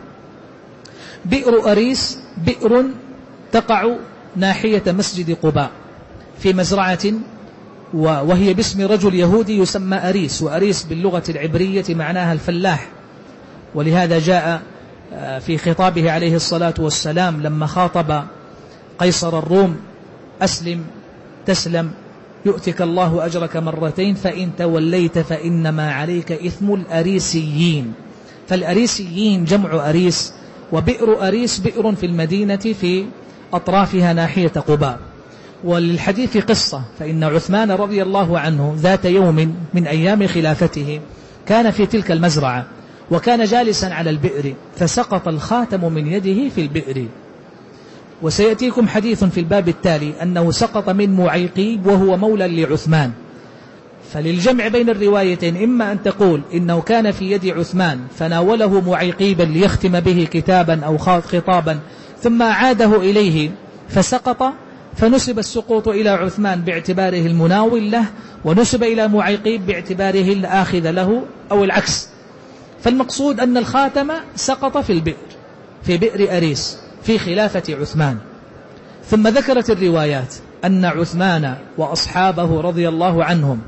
بئر أريس بئر تقع ناحية مسجد قباء في مزرعة، وهي باسم رجل يهودي يسمى أريس، وأريس باللغة العبرية معناها الفلاح. ولهذا جاء في خطابه عليه الصلاة والسلام لما خاطب قيصر الروم: أسلم تسلم يؤتك الله أجرك مرتين فإن توليت فإنما عليك إثم الأريسيين. فالأريسيين جمع أريس، وبئر أريس بئر في المدينة في أطرافها ناحية قباء. وللحديث قصة، فإن عثمان رضي الله عنه ذات يوم من أيام خلافته كان في تلك المزرعة، وكان جالسا على البئر، فسقط الخاتم من يده في البئر. وسيأتيكم حديث في الباب التالي أنه سقط من معيقيب وهو مولى لعثمان. فللجمع بين الروايتين إما أن تقول إنه كان في يد عثمان فناوله معيقيبا ليختم به كتابا أو خطابا ثم عاده إليه فسقط، فنسب السقوط إلى عثمان باعتباره المناول له، ونسب إلى معيقيب باعتباره الآخذ له، أو العكس. فالمقصود أن الخاتم سقط في البئر، في بئر أريس في خلافة عثمان. ثم ذكرت الروايات أن عثمان وأصحابه رضي الله عنهم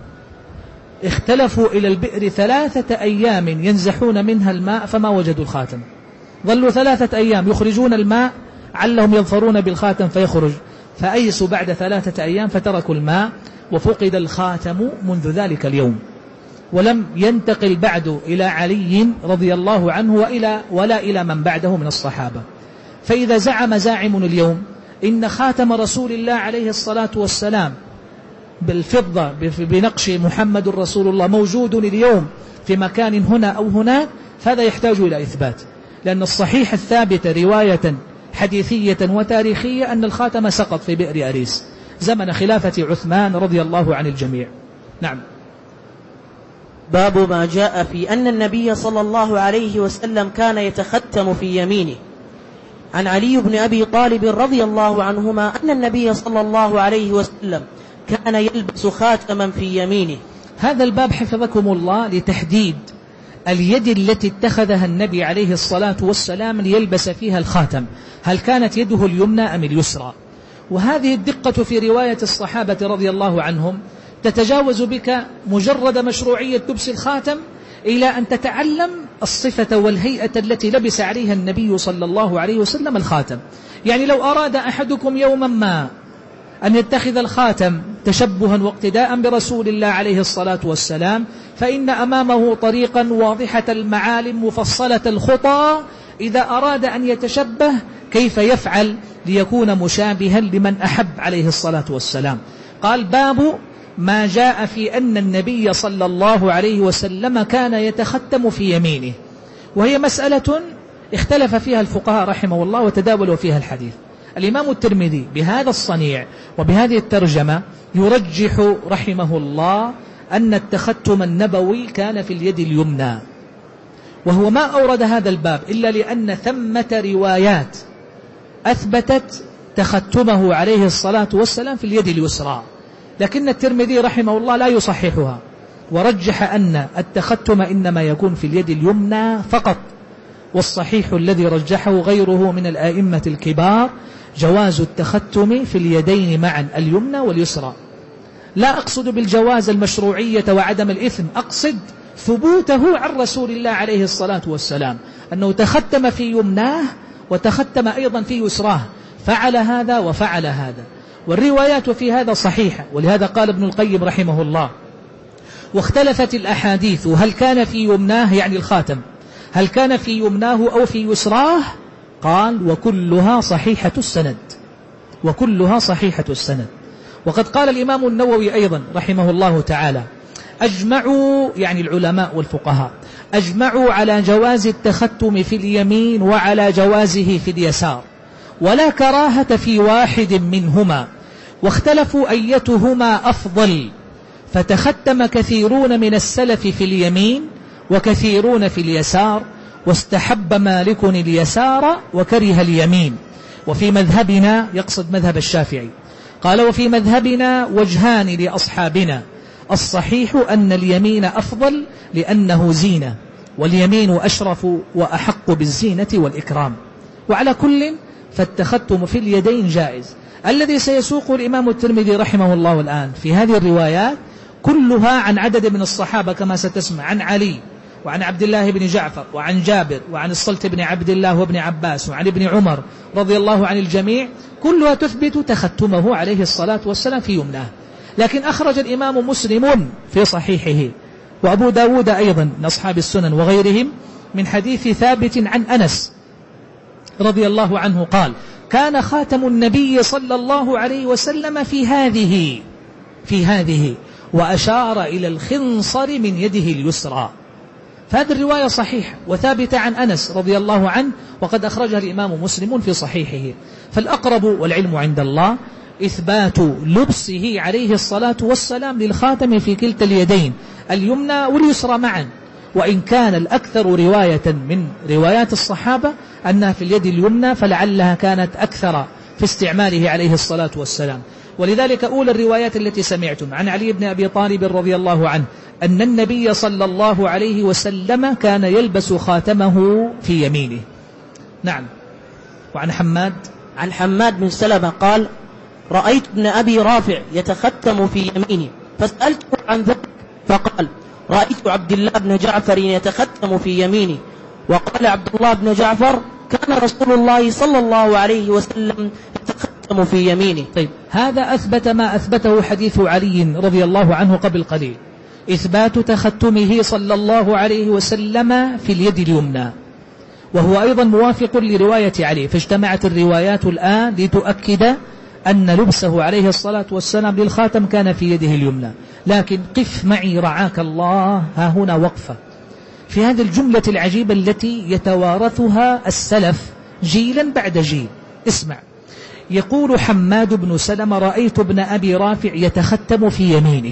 اختلفوا إلى البئر ثلاثة أيام ينزحون منها الماء فما وجدوا الخاتم. ظلوا ثلاثة أيام يخرجون الماء علهم يظفرون بالخاتم فيخرج، فأيسوا بعد ثلاثة أيام فتركوا الماء، وفقد الخاتم منذ ذلك اليوم، ولم ينتقل بعد إلى علي رضي الله عنه وإلى ولا إلى من بعده من الصحابة. فإذا زعم زاعم اليوم إن خاتم رسول الله عليه الصلاة والسلام بالفضة بنقش محمد رسول الله موجود اليوم في مكان هنا أو هناك، فهذا يحتاج إلى إثبات، لأن الصحيح الثابت رواية حديثية وتاريخية أن الخاتم سقط في بئر أريس زمن خلافة عثمان رضي الله عن الجميع. نعم. باب ما جاء في أن النبي صلى الله عليه وسلم كان يتختم في يمينه. عن علي بن أبي طالب رضي الله عنهما أن النبي صلى الله عليه وسلم كان يلبس خاتما في يمينه. هذا الباب حفظكم الله لتحديد اليد التي اتخذها النبي عليه الصلاة والسلام ليلبس فيها الخاتم، هل كانت يده اليمنى أم اليسرى؟ وهذه الدقة في رواية الصحابة رضي الله عنهم تتجاوز بك مجرد مشروعية لبس الخاتم إلى أن تتعلم الصفة والهيئة التي لبس عليها النبي صلى الله عليه وسلم الخاتم. يعني لو أراد أحدكم يوما ما أن يتخذ الخاتم تشبها واقتداء برسول الله عليه الصلاة والسلام، فإن أمامه طريقا واضحة المعالم مفصلة الخطى، إذا أراد أن يتشبه كيف يفعل ليكون مشابها لمن أحب عليه الصلاة والسلام. قال: باب ما جاء في أن النبي صلى الله عليه وسلم كان يتختم في يمينه. وهي مسألة اختلف فيها الفقهاء رحمه الله وتداولوا فيها الحديث. الإمام الترمذي بهذا الصنيع وبهذه الترجمة يرجح رحمه الله أن التختم النبوي كان في اليد اليمنى، وهو ما أورد هذا الباب إلا لأن ثمة روايات أثبتت تختمه عليه الصلاة والسلام في اليد اليسرى، لكن الترمذي رحمه الله لا يصححها، ورجح أن التختم إنما يكون في اليد اليمنى فقط. والصحيح الذي رجحه غيره من الآئمة الكبار جواز التختم في اليدين معا، اليمنى واليسرى. لا أقصد بالجواز المشروعية وعدم الإثم، أقصد ثبوته عن رسول الله عليه الصلاة والسلام أنه تختم في يمناه وتختم أيضا في يسراه، فعل هذا وفعل هذا، والروايات في هذا صحيحة. ولهذا قال ابن القيم رحمه الله: واختلفت الأحاديث هل كان في يمناه يعني الخاتم هل كان في يمناه أو في يسراه؟ قال وكلها صحيحة السند وكلها صحيحة السند. وقد قال الإمام النووي أيضا رحمه الله تعالى أجمعوا يعني العلماء والفقهاء أجمعوا على جواز التختم في اليمين وعلى جوازه في اليسار ولا كراهة في واحد منهما، واختلفوا أيتهما أفضل، فتختم كثيرون من السلف في اليمين وكثيرون في اليسار، واستحب مالك اليسار وكره اليمين. وفي مذهبنا يقصد مذهب الشافعي قال وفي مذهبنا وجهان لأصحابنا، الصحيح أن اليمين أفضل لأنه زينة، واليمين أشرف وأحق بالزينة والإكرام. وعلى كل فالتختم في اليدين جائز. الذي سيسوق الإمام الترمذي رحمه الله الآن في هذه الروايات كلها عن عدد من الصحابة كما ستسمع، عن علي وعن عبد الله بن جعفر وعن جابر وعن الصلت بن عبد الله وابن عباس وعن ابن عمر رضي الله عن الجميع، كلها تثبت تختمه عليه الصلاة والسلام في يمناه. لكن أخرج الإمام مسلم في صحيحه وأبو داود أيضا من أصحاب السنن وغيرهم من حديث ثابت عن أنس رضي الله عنه قال كان خاتم النبي صلى الله عليه وسلم في هذه في هذه وأشار إلى الخنصر من يده اليسرى. فهذه الرواية صحيحة وثابتة عن أنس رضي الله عنه، وقد أخرجها الإمام مسلم في صحيحه. فالأقرب والعلم عند الله إثبات لبسه عليه الصلاة والسلام للخاتم في كلتا اليدين اليمنى واليسرى معا، وإن كان الأكثر رواية من روايات الصحابة أنها في اليد اليمنى، فلعلها كانت أكثر في استعماله عليه الصلاة والسلام. ولذلك أولى الروايات التي سمعتم عن علي بن أبي طالب رضي الله عنه أن النبي صلى الله عليه وسلم كان يلبس خاتمه في يمينه. نعم. وعن حماد عن حماد بن سلمة قال رأيت ابن أبي رافع يتختم في يمينه فسألته عن ذلك فقال رأيت عبد الله بن جعفر يتختم في يمينه. وقال عبد الله بن جعفر كان رسول الله صلى الله عليه وسلم يتختم في يمينه. طيب، هذا أثبت ما أثبته حديث علي رضي الله عنه قبل قليل، إثبات تختمه صلى الله عليه وسلم في اليد اليمنى، وهو أيضا موافق لرواية علي. فاجتمعت الروايات الآن لتؤكد أن لبسه عليه الصلاة والسلام للخاتم كان في يده اليمنى. لكن قف معي رعاك الله ها هنا وقفة في هذه الجملة العجيبة التي يتوارثها السلف جيلا بعد جيل. اسمع، يقول حماد بن سلمة رأيت ابن أبي رافع يتختم في يمينه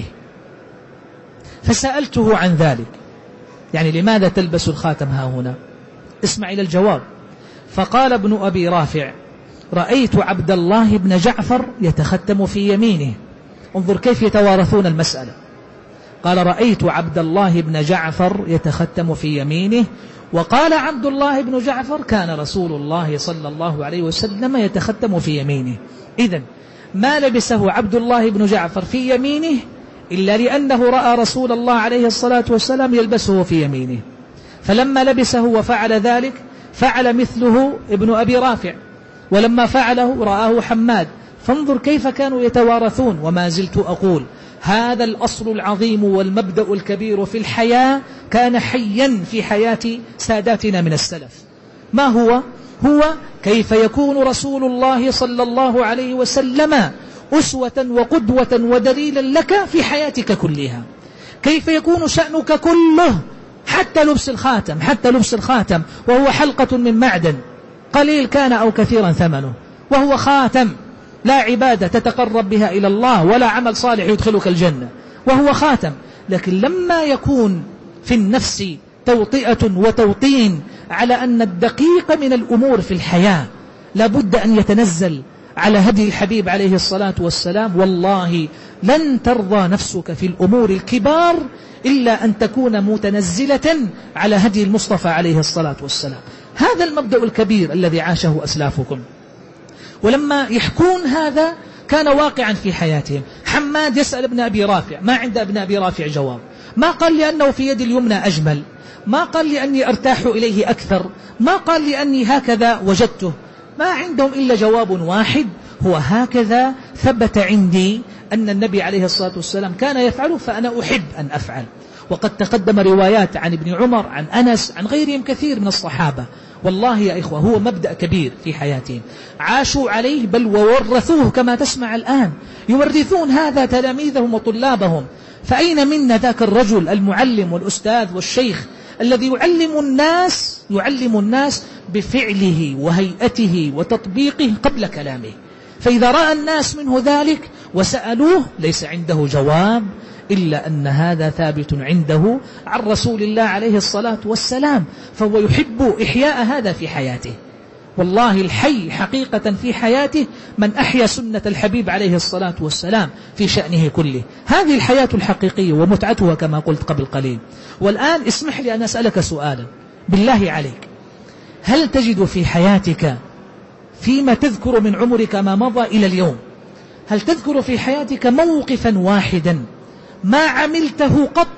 فسألته عن ذلك، يعني لماذا تلبس الخاتم ها هنا؟ اسمع إلى الجواب. فقال ابن أبي رافع رأيت عبد الله بن جعفر يتختم في يمينه. انظر كيف يتوارثون المسألة. قال رأيت عبد الله بن جعفر يتختم في يمينه، وقال عبد الله بن جعفر كان رسول الله صلى الله عليه وسلم يتختم في يمينه. إذن ما لبسه عبد الله بن جعفر في يمينه إلا لأنه رأى رسول الله عليه الصلاة والسلام يلبسه في يمينه، فلما لبسه وفعل ذلك فعل مثله ابن أبي رافع، ولما فعله رآه حماد. فانظر كيف كانوا يتوارثون. وما زلت أقول هذا الأصل العظيم والمبدأ الكبير في الحياة كان حيا في حياة ساداتنا من السلف. ما هو؟ هو كيف يكون رسول الله صلى الله عليه وسلم أسوة وقدوة ودليلا لك في حياتك كلها، كيف يكون شأنك كله حتى لبس الخاتم، حتى لبس الخاتم وهو حلقة من معدن قليل كان أو كثيرا ثمنه، وهو خاتم لا عبادة تتقرب بها إلى الله ولا عمل صالح يدخلك الجنة، وهو خاتم. لكن لما يكون في النفس توطئة وتوطين على أن الدقيق من الأمور في الحياة لابد أن يتنزل على هدي الحبيب عليه الصلاة والسلام، والله لن ترضى نفسك في الأمور الكبار إلا أن تكون متنزلة على هدي المصطفى عليه الصلاة والسلام. هذا المبدأ الكبير الذي عاشه أسلافكم، ولما يحكون هذا كان واقعا في حياتهم. حماد يسأل ابن أبي رافع، ما عند ابن أبي رافع جواب، ما قال لأنه في يد اليمنى أجمل، ما قال لأني أرتاح إليه أكثر، ما قال لأني هكذا وجدته، ما عندهم إلا جواب واحد، هو هكذا ثبت عندي أن النبي عليه الصلاة والسلام كان يفعله فأنا أحب أن أفعل. وقد تقدم روايات عن ابن عمر، عن أنس، عن غيرهم كثير من الصحابة. والله يا إخوة هو مبدأ كبير في حياتهم، عاشوا عليه بل وورثوه كما تسمع الآن، يورثون هذا تلاميذهم وطلابهم. فأين منا ذاك الرجل المعلم والأستاذ والشيخ الذي يعلم الناس يعلم الناس بفعله وهيئته وتطبيقه قبل كلامه؟ فإذا رأى الناس منه ذلك وسألوه ليس عنده جواب إلا أن هذا ثابت عنده عن رسول الله عليه الصلاة والسلام، فهو يحب إحياء هذا في حياته. والله الحي حقيقة في حياته من أحيا سنة الحبيب عليه الصلاة والسلام في شأنه كله. هذه الحياة الحقيقية ومتعتها كما قلت قبل قليل. والآن اسمح لي أن أسألك سؤالا بالله عليك، هل تجد في حياتك فيما تذكر من عمرك ما مضى إلى اليوم، هل تذكر في حياتك موقفا واحدا ما عملته قط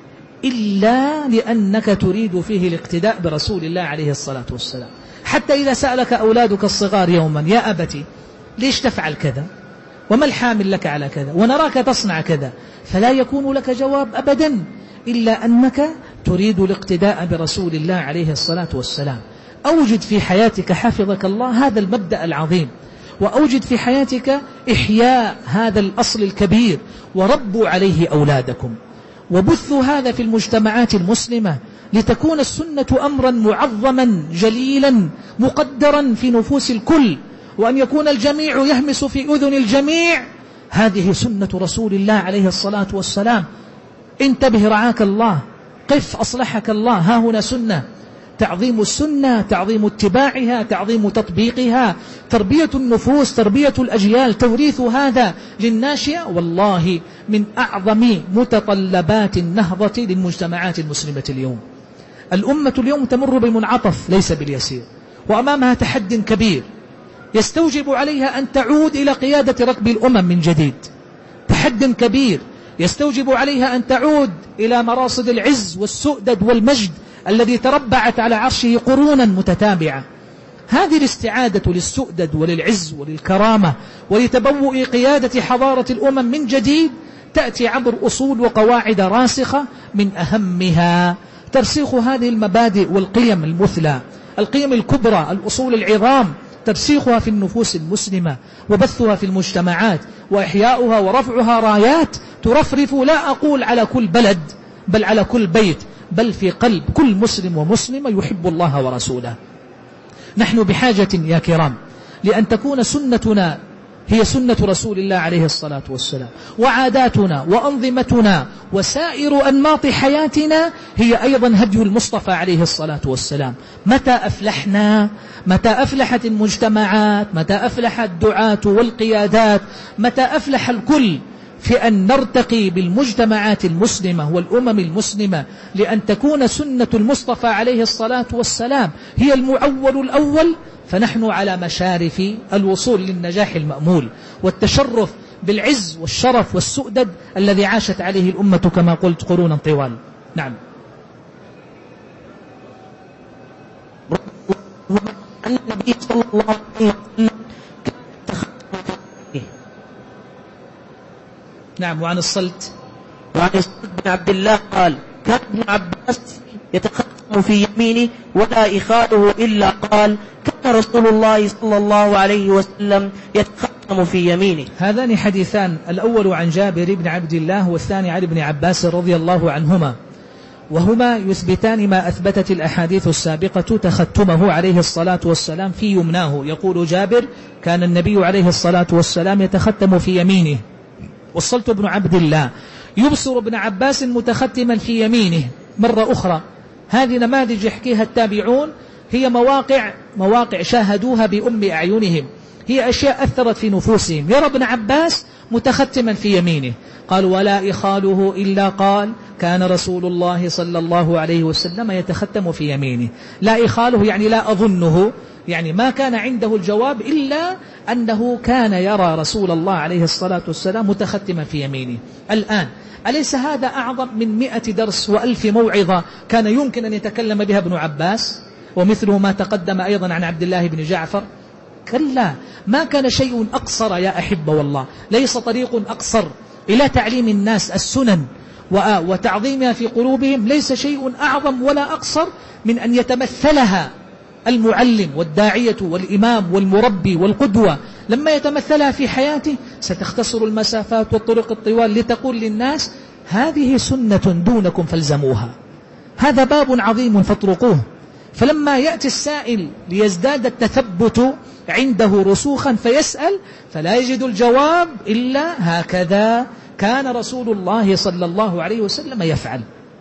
إلا لأنك تريد فيه الاقتداء برسول الله عليه الصلاة والسلام؟ حتى إذا سألك أولادك الصغار يوما يا أبتي ليش تفعل كذا، وما الحامل لك على كذا، ونراك تصنع كذا، فلا يكون لك جواب أبدا إلا أنك تريد الاقتداء برسول الله عليه الصلاة والسلام. أوجد في حياتك حفظك الله هذا المبدأ العظيم، وأوجد في حياتك إحياء هذا الأصل الكبير، وربوا عليه أولادكم، وبثوا هذا في المجتمعات المسلمة لتكون السنة أمرا معظما جليلا مقدرا في نفوس الكل، وأن يكون الجميع يهمس في أذن الجميع هذه سنة رسول الله عليه الصلاة والسلام. انتبه رعاك الله، قف أصلحك الله، ها هنا سنة. تعظيم السنة، تعظيم اتباعها، تعظيم تطبيقها، تربية النفوس، تربية الأجيال، توريث هذا للناشئة، والله من أعظم متطلبات النهضة للمجتمعات المسلمة اليوم. الأمة اليوم تمر بمنعطف ليس باليسير، وأمامها تحد كبير يستوجب عليها أن تعود إلى قيادة ركب الأمم من جديد. تحد كبير يستوجب عليها أن تعود إلى مراصد العز والسؤدد والمجد الذي تربعت على عرشه قرونا متتابعة. هذه الاستعادة للسؤدد وللعز وللكرامة ولتبوء قيادة حضارة الأمم من جديد تأتي عبر أصول وقواعد راسخة، من أهمها ترسيخ هذه المبادئ والقيم المثلى، القيم الكبرى، الأصول العظام، ترسيخها في النفوس المسلمة وبثها في المجتمعات وإحياؤها ورفعها رايات ترفرف، لا أقول على كل بلد بل على كل بيت، بل في قلب كل مسلم ومسلمة يحب الله ورسوله. نحن بحاجة يا كرام لأن تكون سنتنا هي سنة رسول الله عليه الصلاة والسلام، وعاداتنا وأنظمتنا وسائر أنماط حياتنا هي أيضا هدي المصطفى عليه الصلاة والسلام. متى أفلحنا، متى أفلحت المجتمعات، متى أفلح الدعاة والقيادات، متى أفلح الكل في أن نرتقي بالمجتمعات المسلمة والأمم المسلمة لأن تكون سنة المصطفى عليه الصلاة والسلام هي المعول الأول، فنحن على مشارف الوصول للنجاح المأمول والتشرف بالعز والشرف والسؤدد الذي عاشت عليه الأمة كما قلت قرونا طوال. نعم. أن النبي صلى الله عليه وسلم نعم. وعن الصلت وعن الصلت بن عبد الله قال: كان ابن عباس يتختم في يمينه ولا إخاله إلا قال: كان رسول الله صلى الله عليه وسلم يتختم في يمينه. هذان حديثان، الأول عن جابر بن عبد الله والثاني عن ابن عباس رضي الله عنهما، وهما يثبتان ما أثبتت الأحاديث السابقة تختمه عليه الصلاة والسلام في يمناه. يقول جابر: كان النبي عليه الصلاة والسلام يتختم في يمينه. والصلت بن عبد الله يبصر ابن عباس متختما في يمينه مرة أخرى. هذه نماذج يحكيها التابعون، هي مواقع مواقع شاهدوها بأم أعينهم، هي أشياء أثرت في نفوسهم. يرى ابن عباس متختما في يمينه، قال: ولا إخاله إلا قال: كان رسول الله صلى الله عليه وسلم يتختم في يمينه. لا إخاله يعني لا أظنه، يعني ما كان عنده الجواب إلا أنه كان يرى رسول الله عليه الصلاة والسلام متختما في يمينه. الآن أليس هذا أعظم من مئة درس وألف موعظة كان يمكن أن يتكلم بها ابن عباس؟ ومثله ما تقدم أيضا عن عبد الله بن جعفر كلا، ما كان شيء أقصر يا أحب والله، ليس طريق أقصر إلى تعليم الناس السنن وتعظيمها في قلوبهم، ليس شيء أعظم ولا أقصر من أن يتمثلها المعلم والداعية والإمام والمربي والقدوة. لما يتمثلها في حياته ستختصر المسافات والطرق الطوال لتقول للناس هذه سنة دونكم فالزموها، هذا باب عظيم فاطرقوه. فلما يأتي السائل ليزداد التثبت عنده رسوخا فيسأل فلا يجد الجواب إلا هكذا كان رسول الله صلى الله عليه وسلم يفعل.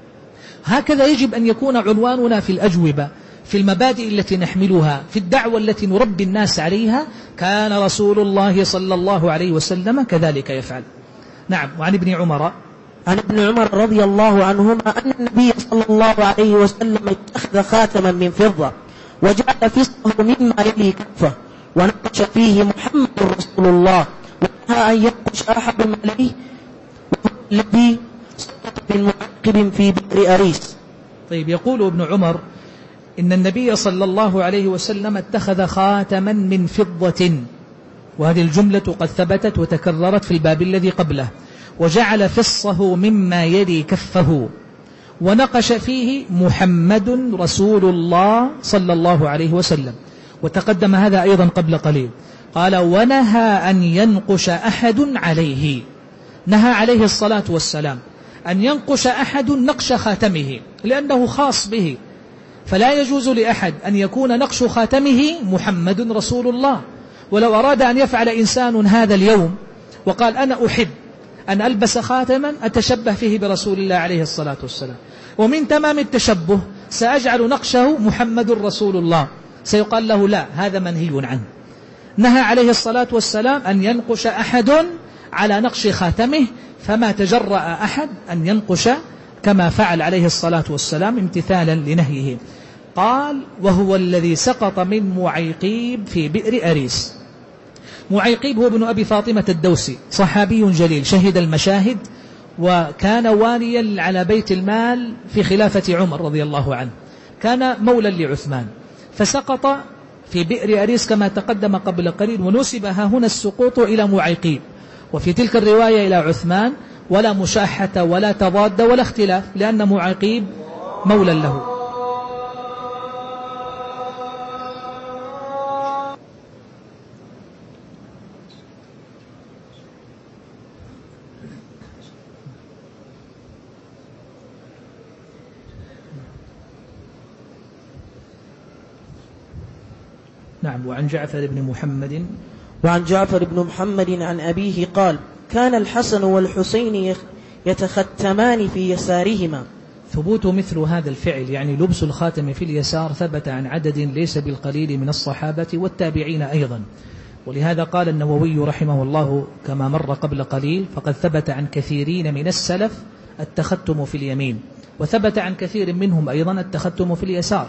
هكذا يجب أن يكون عنواننا في الأجوبة، في المبادئ التي نحملها، في الدعوة التي نربي الناس عليها، كان رسول الله صلى الله عليه وسلم كذلك يفعل. نعم. وعن ابن عمر عن ابن عمر رضي الله عنهما أن النبي صلى الله عليه وسلم اتخذ خاتما من فضة وجعل فسقه مما يلي كفه ونقش فيه محمد رسول الله، ونهى أن ينقش أحد عليه، وهو الذي سقط من معقب في بئر أريس. طيب، يقول ابن عمر إن النبي صلى الله عليه وسلم اتخذ خاتما من فضة، وهذه الجملة قد ثبتت وتكررت في الباب الذي قبله، وجعل فصه مما يلي كفه ونقش فيه محمد رسول الله صلى الله عليه وسلم. وتقدم هذا أيضا قبل قليل. قال ونهى أن ينقش أحد عليه، نهى عليه الصلاة والسلام أن ينقش أحد نقش خاتمه لأنه خاص به، فلا يجوز لأحد أن يكون نقش خاتمه محمد رسول الله. ولو أراد أن يفعل إنسان هذا اليوم وقال أنا أحب أن ألبس خاتما أتشبه فيه برسول الله عليه الصلاة والسلام، ومن تمام التشبه سأجعل نقشه محمد رسول الله، سيقال له لا، هذا منهي عنه. نهى عليه الصلاة والسلام أن ينقش أحد على نقش خاتمه، فما تجرأ أحد أن ينقش كما فعل عليه الصلاة والسلام امتثالا لنهيه. قال وهو الذي سقط من معيقيب في بئر أريس. معيقيب هو ابن أبي فاطمة الدوسي، صحابي جليل شهد المشاهد، وكان واليا على بيت المال في خلافة عمر رضي الله عنه، كان مولا لعثمان، فسقط في بئر أريس كما تقدم قبل قليل، ونسب ها هنا السقوط إلى معيقيب، وفي تلك الرواية إلى عثمان، ولا مشاحة ولا تضاد ولا اختلاف، لأن معيقيب مولا له. نعم. وعن جعفر بن محمد وعن جعفر بن محمد عن أبيه قال كان الحسن والحسين يتختمان في يسارهما. ثبوت مثل هذا الفعل يعني لبس الخاتم في اليسار ثبت عن عدد ليس بالقليل من الصحابة والتابعين أيضا، ولهذا قال النووي رحمه الله كما مر قبل قليل فقد ثبت عن كثيرين من السلف التختم في اليمين، وثبت عن كثير منهم أيضا التختم في اليسار.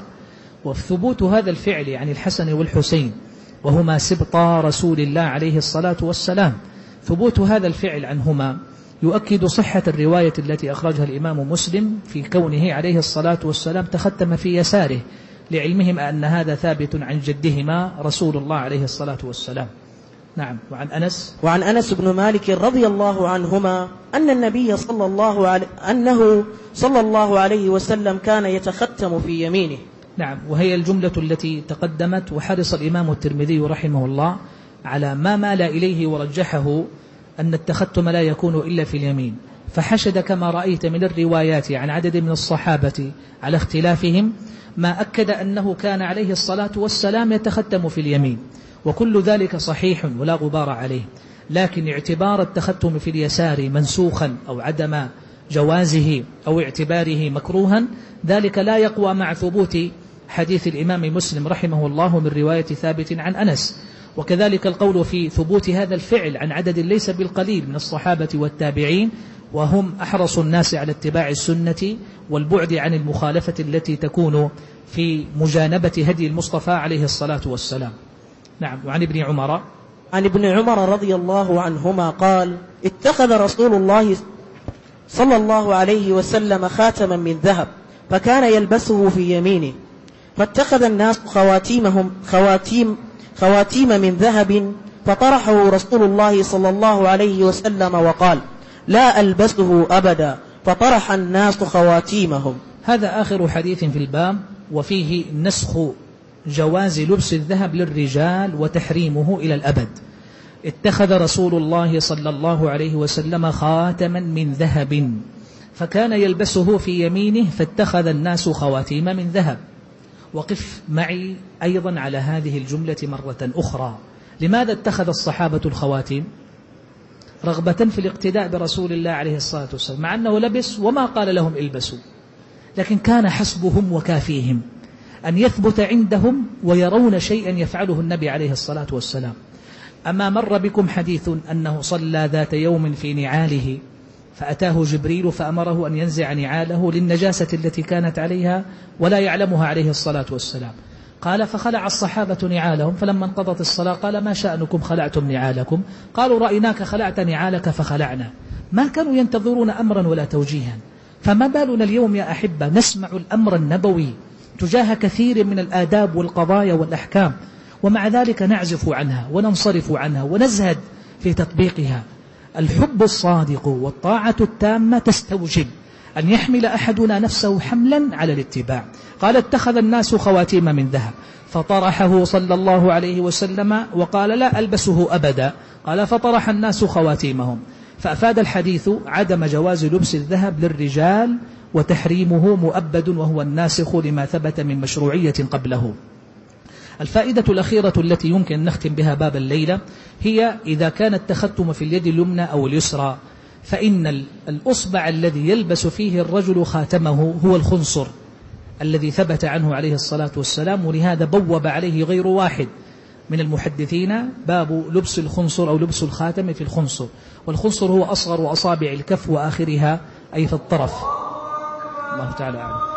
وثبوت هذا الفعل يعني الحسن والحسين وهما سبطا رسول الله عليه الصلاة والسلام، ثبوت هذا الفعل عنهما يؤكد صحة الرواية التي أخرجها الإمام مسلم في كونه عليه الصلاة والسلام تختم في يساره، لعلمهم أن هذا ثابت عن جدهما رسول الله عليه الصلاة والسلام. نعم. وعن أنس وعن أنس بن مالك رضي الله عنهما أن النبي صلى الله عليه أنه صلى الله عليه وسلم كان يتختم في يمينه. نعم. وهي الجملة التي تقدمت، وحرص الإمام الترمذي رحمه الله على ما مال إليه ورجحه أن التختم لا يكون إلا في اليمين، فحشد كما رأيت من الروايات عن عدد من الصحابة على اختلافهم ما أكد أنه كان عليه الصلاة والسلام يتختم في اليمين، وكل ذلك صحيح ولا غبار عليه، لكن اعتبار التختم في اليسار منسوخا أو عدم جوازه أو اعتباره مكروها ذلك لا يقوى مع ثبوت حديث الإمام مسلم رحمه الله من رواية ثابت عن أنس. وكذلك القول في ثبوت هذا الفعل عن عدد ليس بالقليل من الصحابة والتابعين، وهم أحرص الناس على اتباع السنة والبعد عن المخالفة التي تكون في مجانبة هدي المصطفى عليه الصلاة والسلام. نعم. وعن ابن عمر عن ابن عمر رضي الله عنهما قال اتخذ رسول الله صلى الله عليه وسلم خاتما من ذهب فكان يلبسه في يمينه، فاتخذ الناس خواتيمهم خواتيم خواتيم من ذهب، فطرحه رسول الله صلى الله عليه وسلم وقال: لا ألبسه أبدا، فطرح الناس خواتيمهم. هذا آخر حديث في الباب، وفيه نسخ جواز لبس الذهب للرجال وتحريمه إلى الأبد. اتخذ رسول الله صلى الله عليه وسلم خاتما من ذهب فكان يلبسه في يمينه، فاتخذ الناس خواتيم من ذهب. وقف معي أيضا على هذه الجملة مرة أخرى. لماذا اتخذ الصحابة الخواتيم؟ رغبة في الاقتداء برسول الله عليه الصلاة والسلام، مع أنه لبس وما قال لهم البسوا، لكن كان حسبهم وكافيهم أن يثبت عندهم ويرون شيئا يفعله النبي عليه الصلاة والسلام. أما مر بكم حديث أنه صلى ذات يوم في نعاله فأتاه جبريل فأمره أن ينزع نعاله للنجاسة التي كانت عليها ولا يعلمها عليه الصلاة والسلام. قال: فخلع الصحابة نعالهم، فلما انقضت الصلاة قال: ما شأنكم خلعتم نعالكم؟ قالوا: رأيناك خلعت نعالك فخلعنا. ما كانوا ينتظرون أمرا ولا توجيها. فما بالنا اليوم يا أحبة نسمع الأمر النبوي تجاه كثير من الآداب والقضايا والأحكام، ومع ذلك نعزف عنها وننصرف عنها ونزهد في تطبيقها. الحب الصادق والطاعة التامة تستوجب أن يحمل أحدنا نفسه حملا على الاتباع. قال: اتخذ الناس خواتيم من ذهب، فطرحه صلى الله عليه وسلم وقال: لا ألبسه أبدا. قال: فطرح الناس خواتيمهم. فأفاد الحديث عدم جواز لبس الذهب للرجال وتحريمه مؤبد، وهو الناسخ لما ثبت من مشروعية قبله. الفائدة الأخيرة التي يمكن أن نختم بها باب الليلة هي إذا كان التختم في اليد اليمنى أو اليسرى، فإن الأصبع الذي يلبس فيه الرجل خاتمه هو الخنصر الذي ثبت عنه عليه الصلاة والسلام، ولهذا بوب عليه غير واحد من المحدثين باب لبس الخنصر أو لبس الخاتم في الخنصر. والخنصر هو أصغر أصابع الكف وآخرها أي في الطرف. الله تعالى أعلم.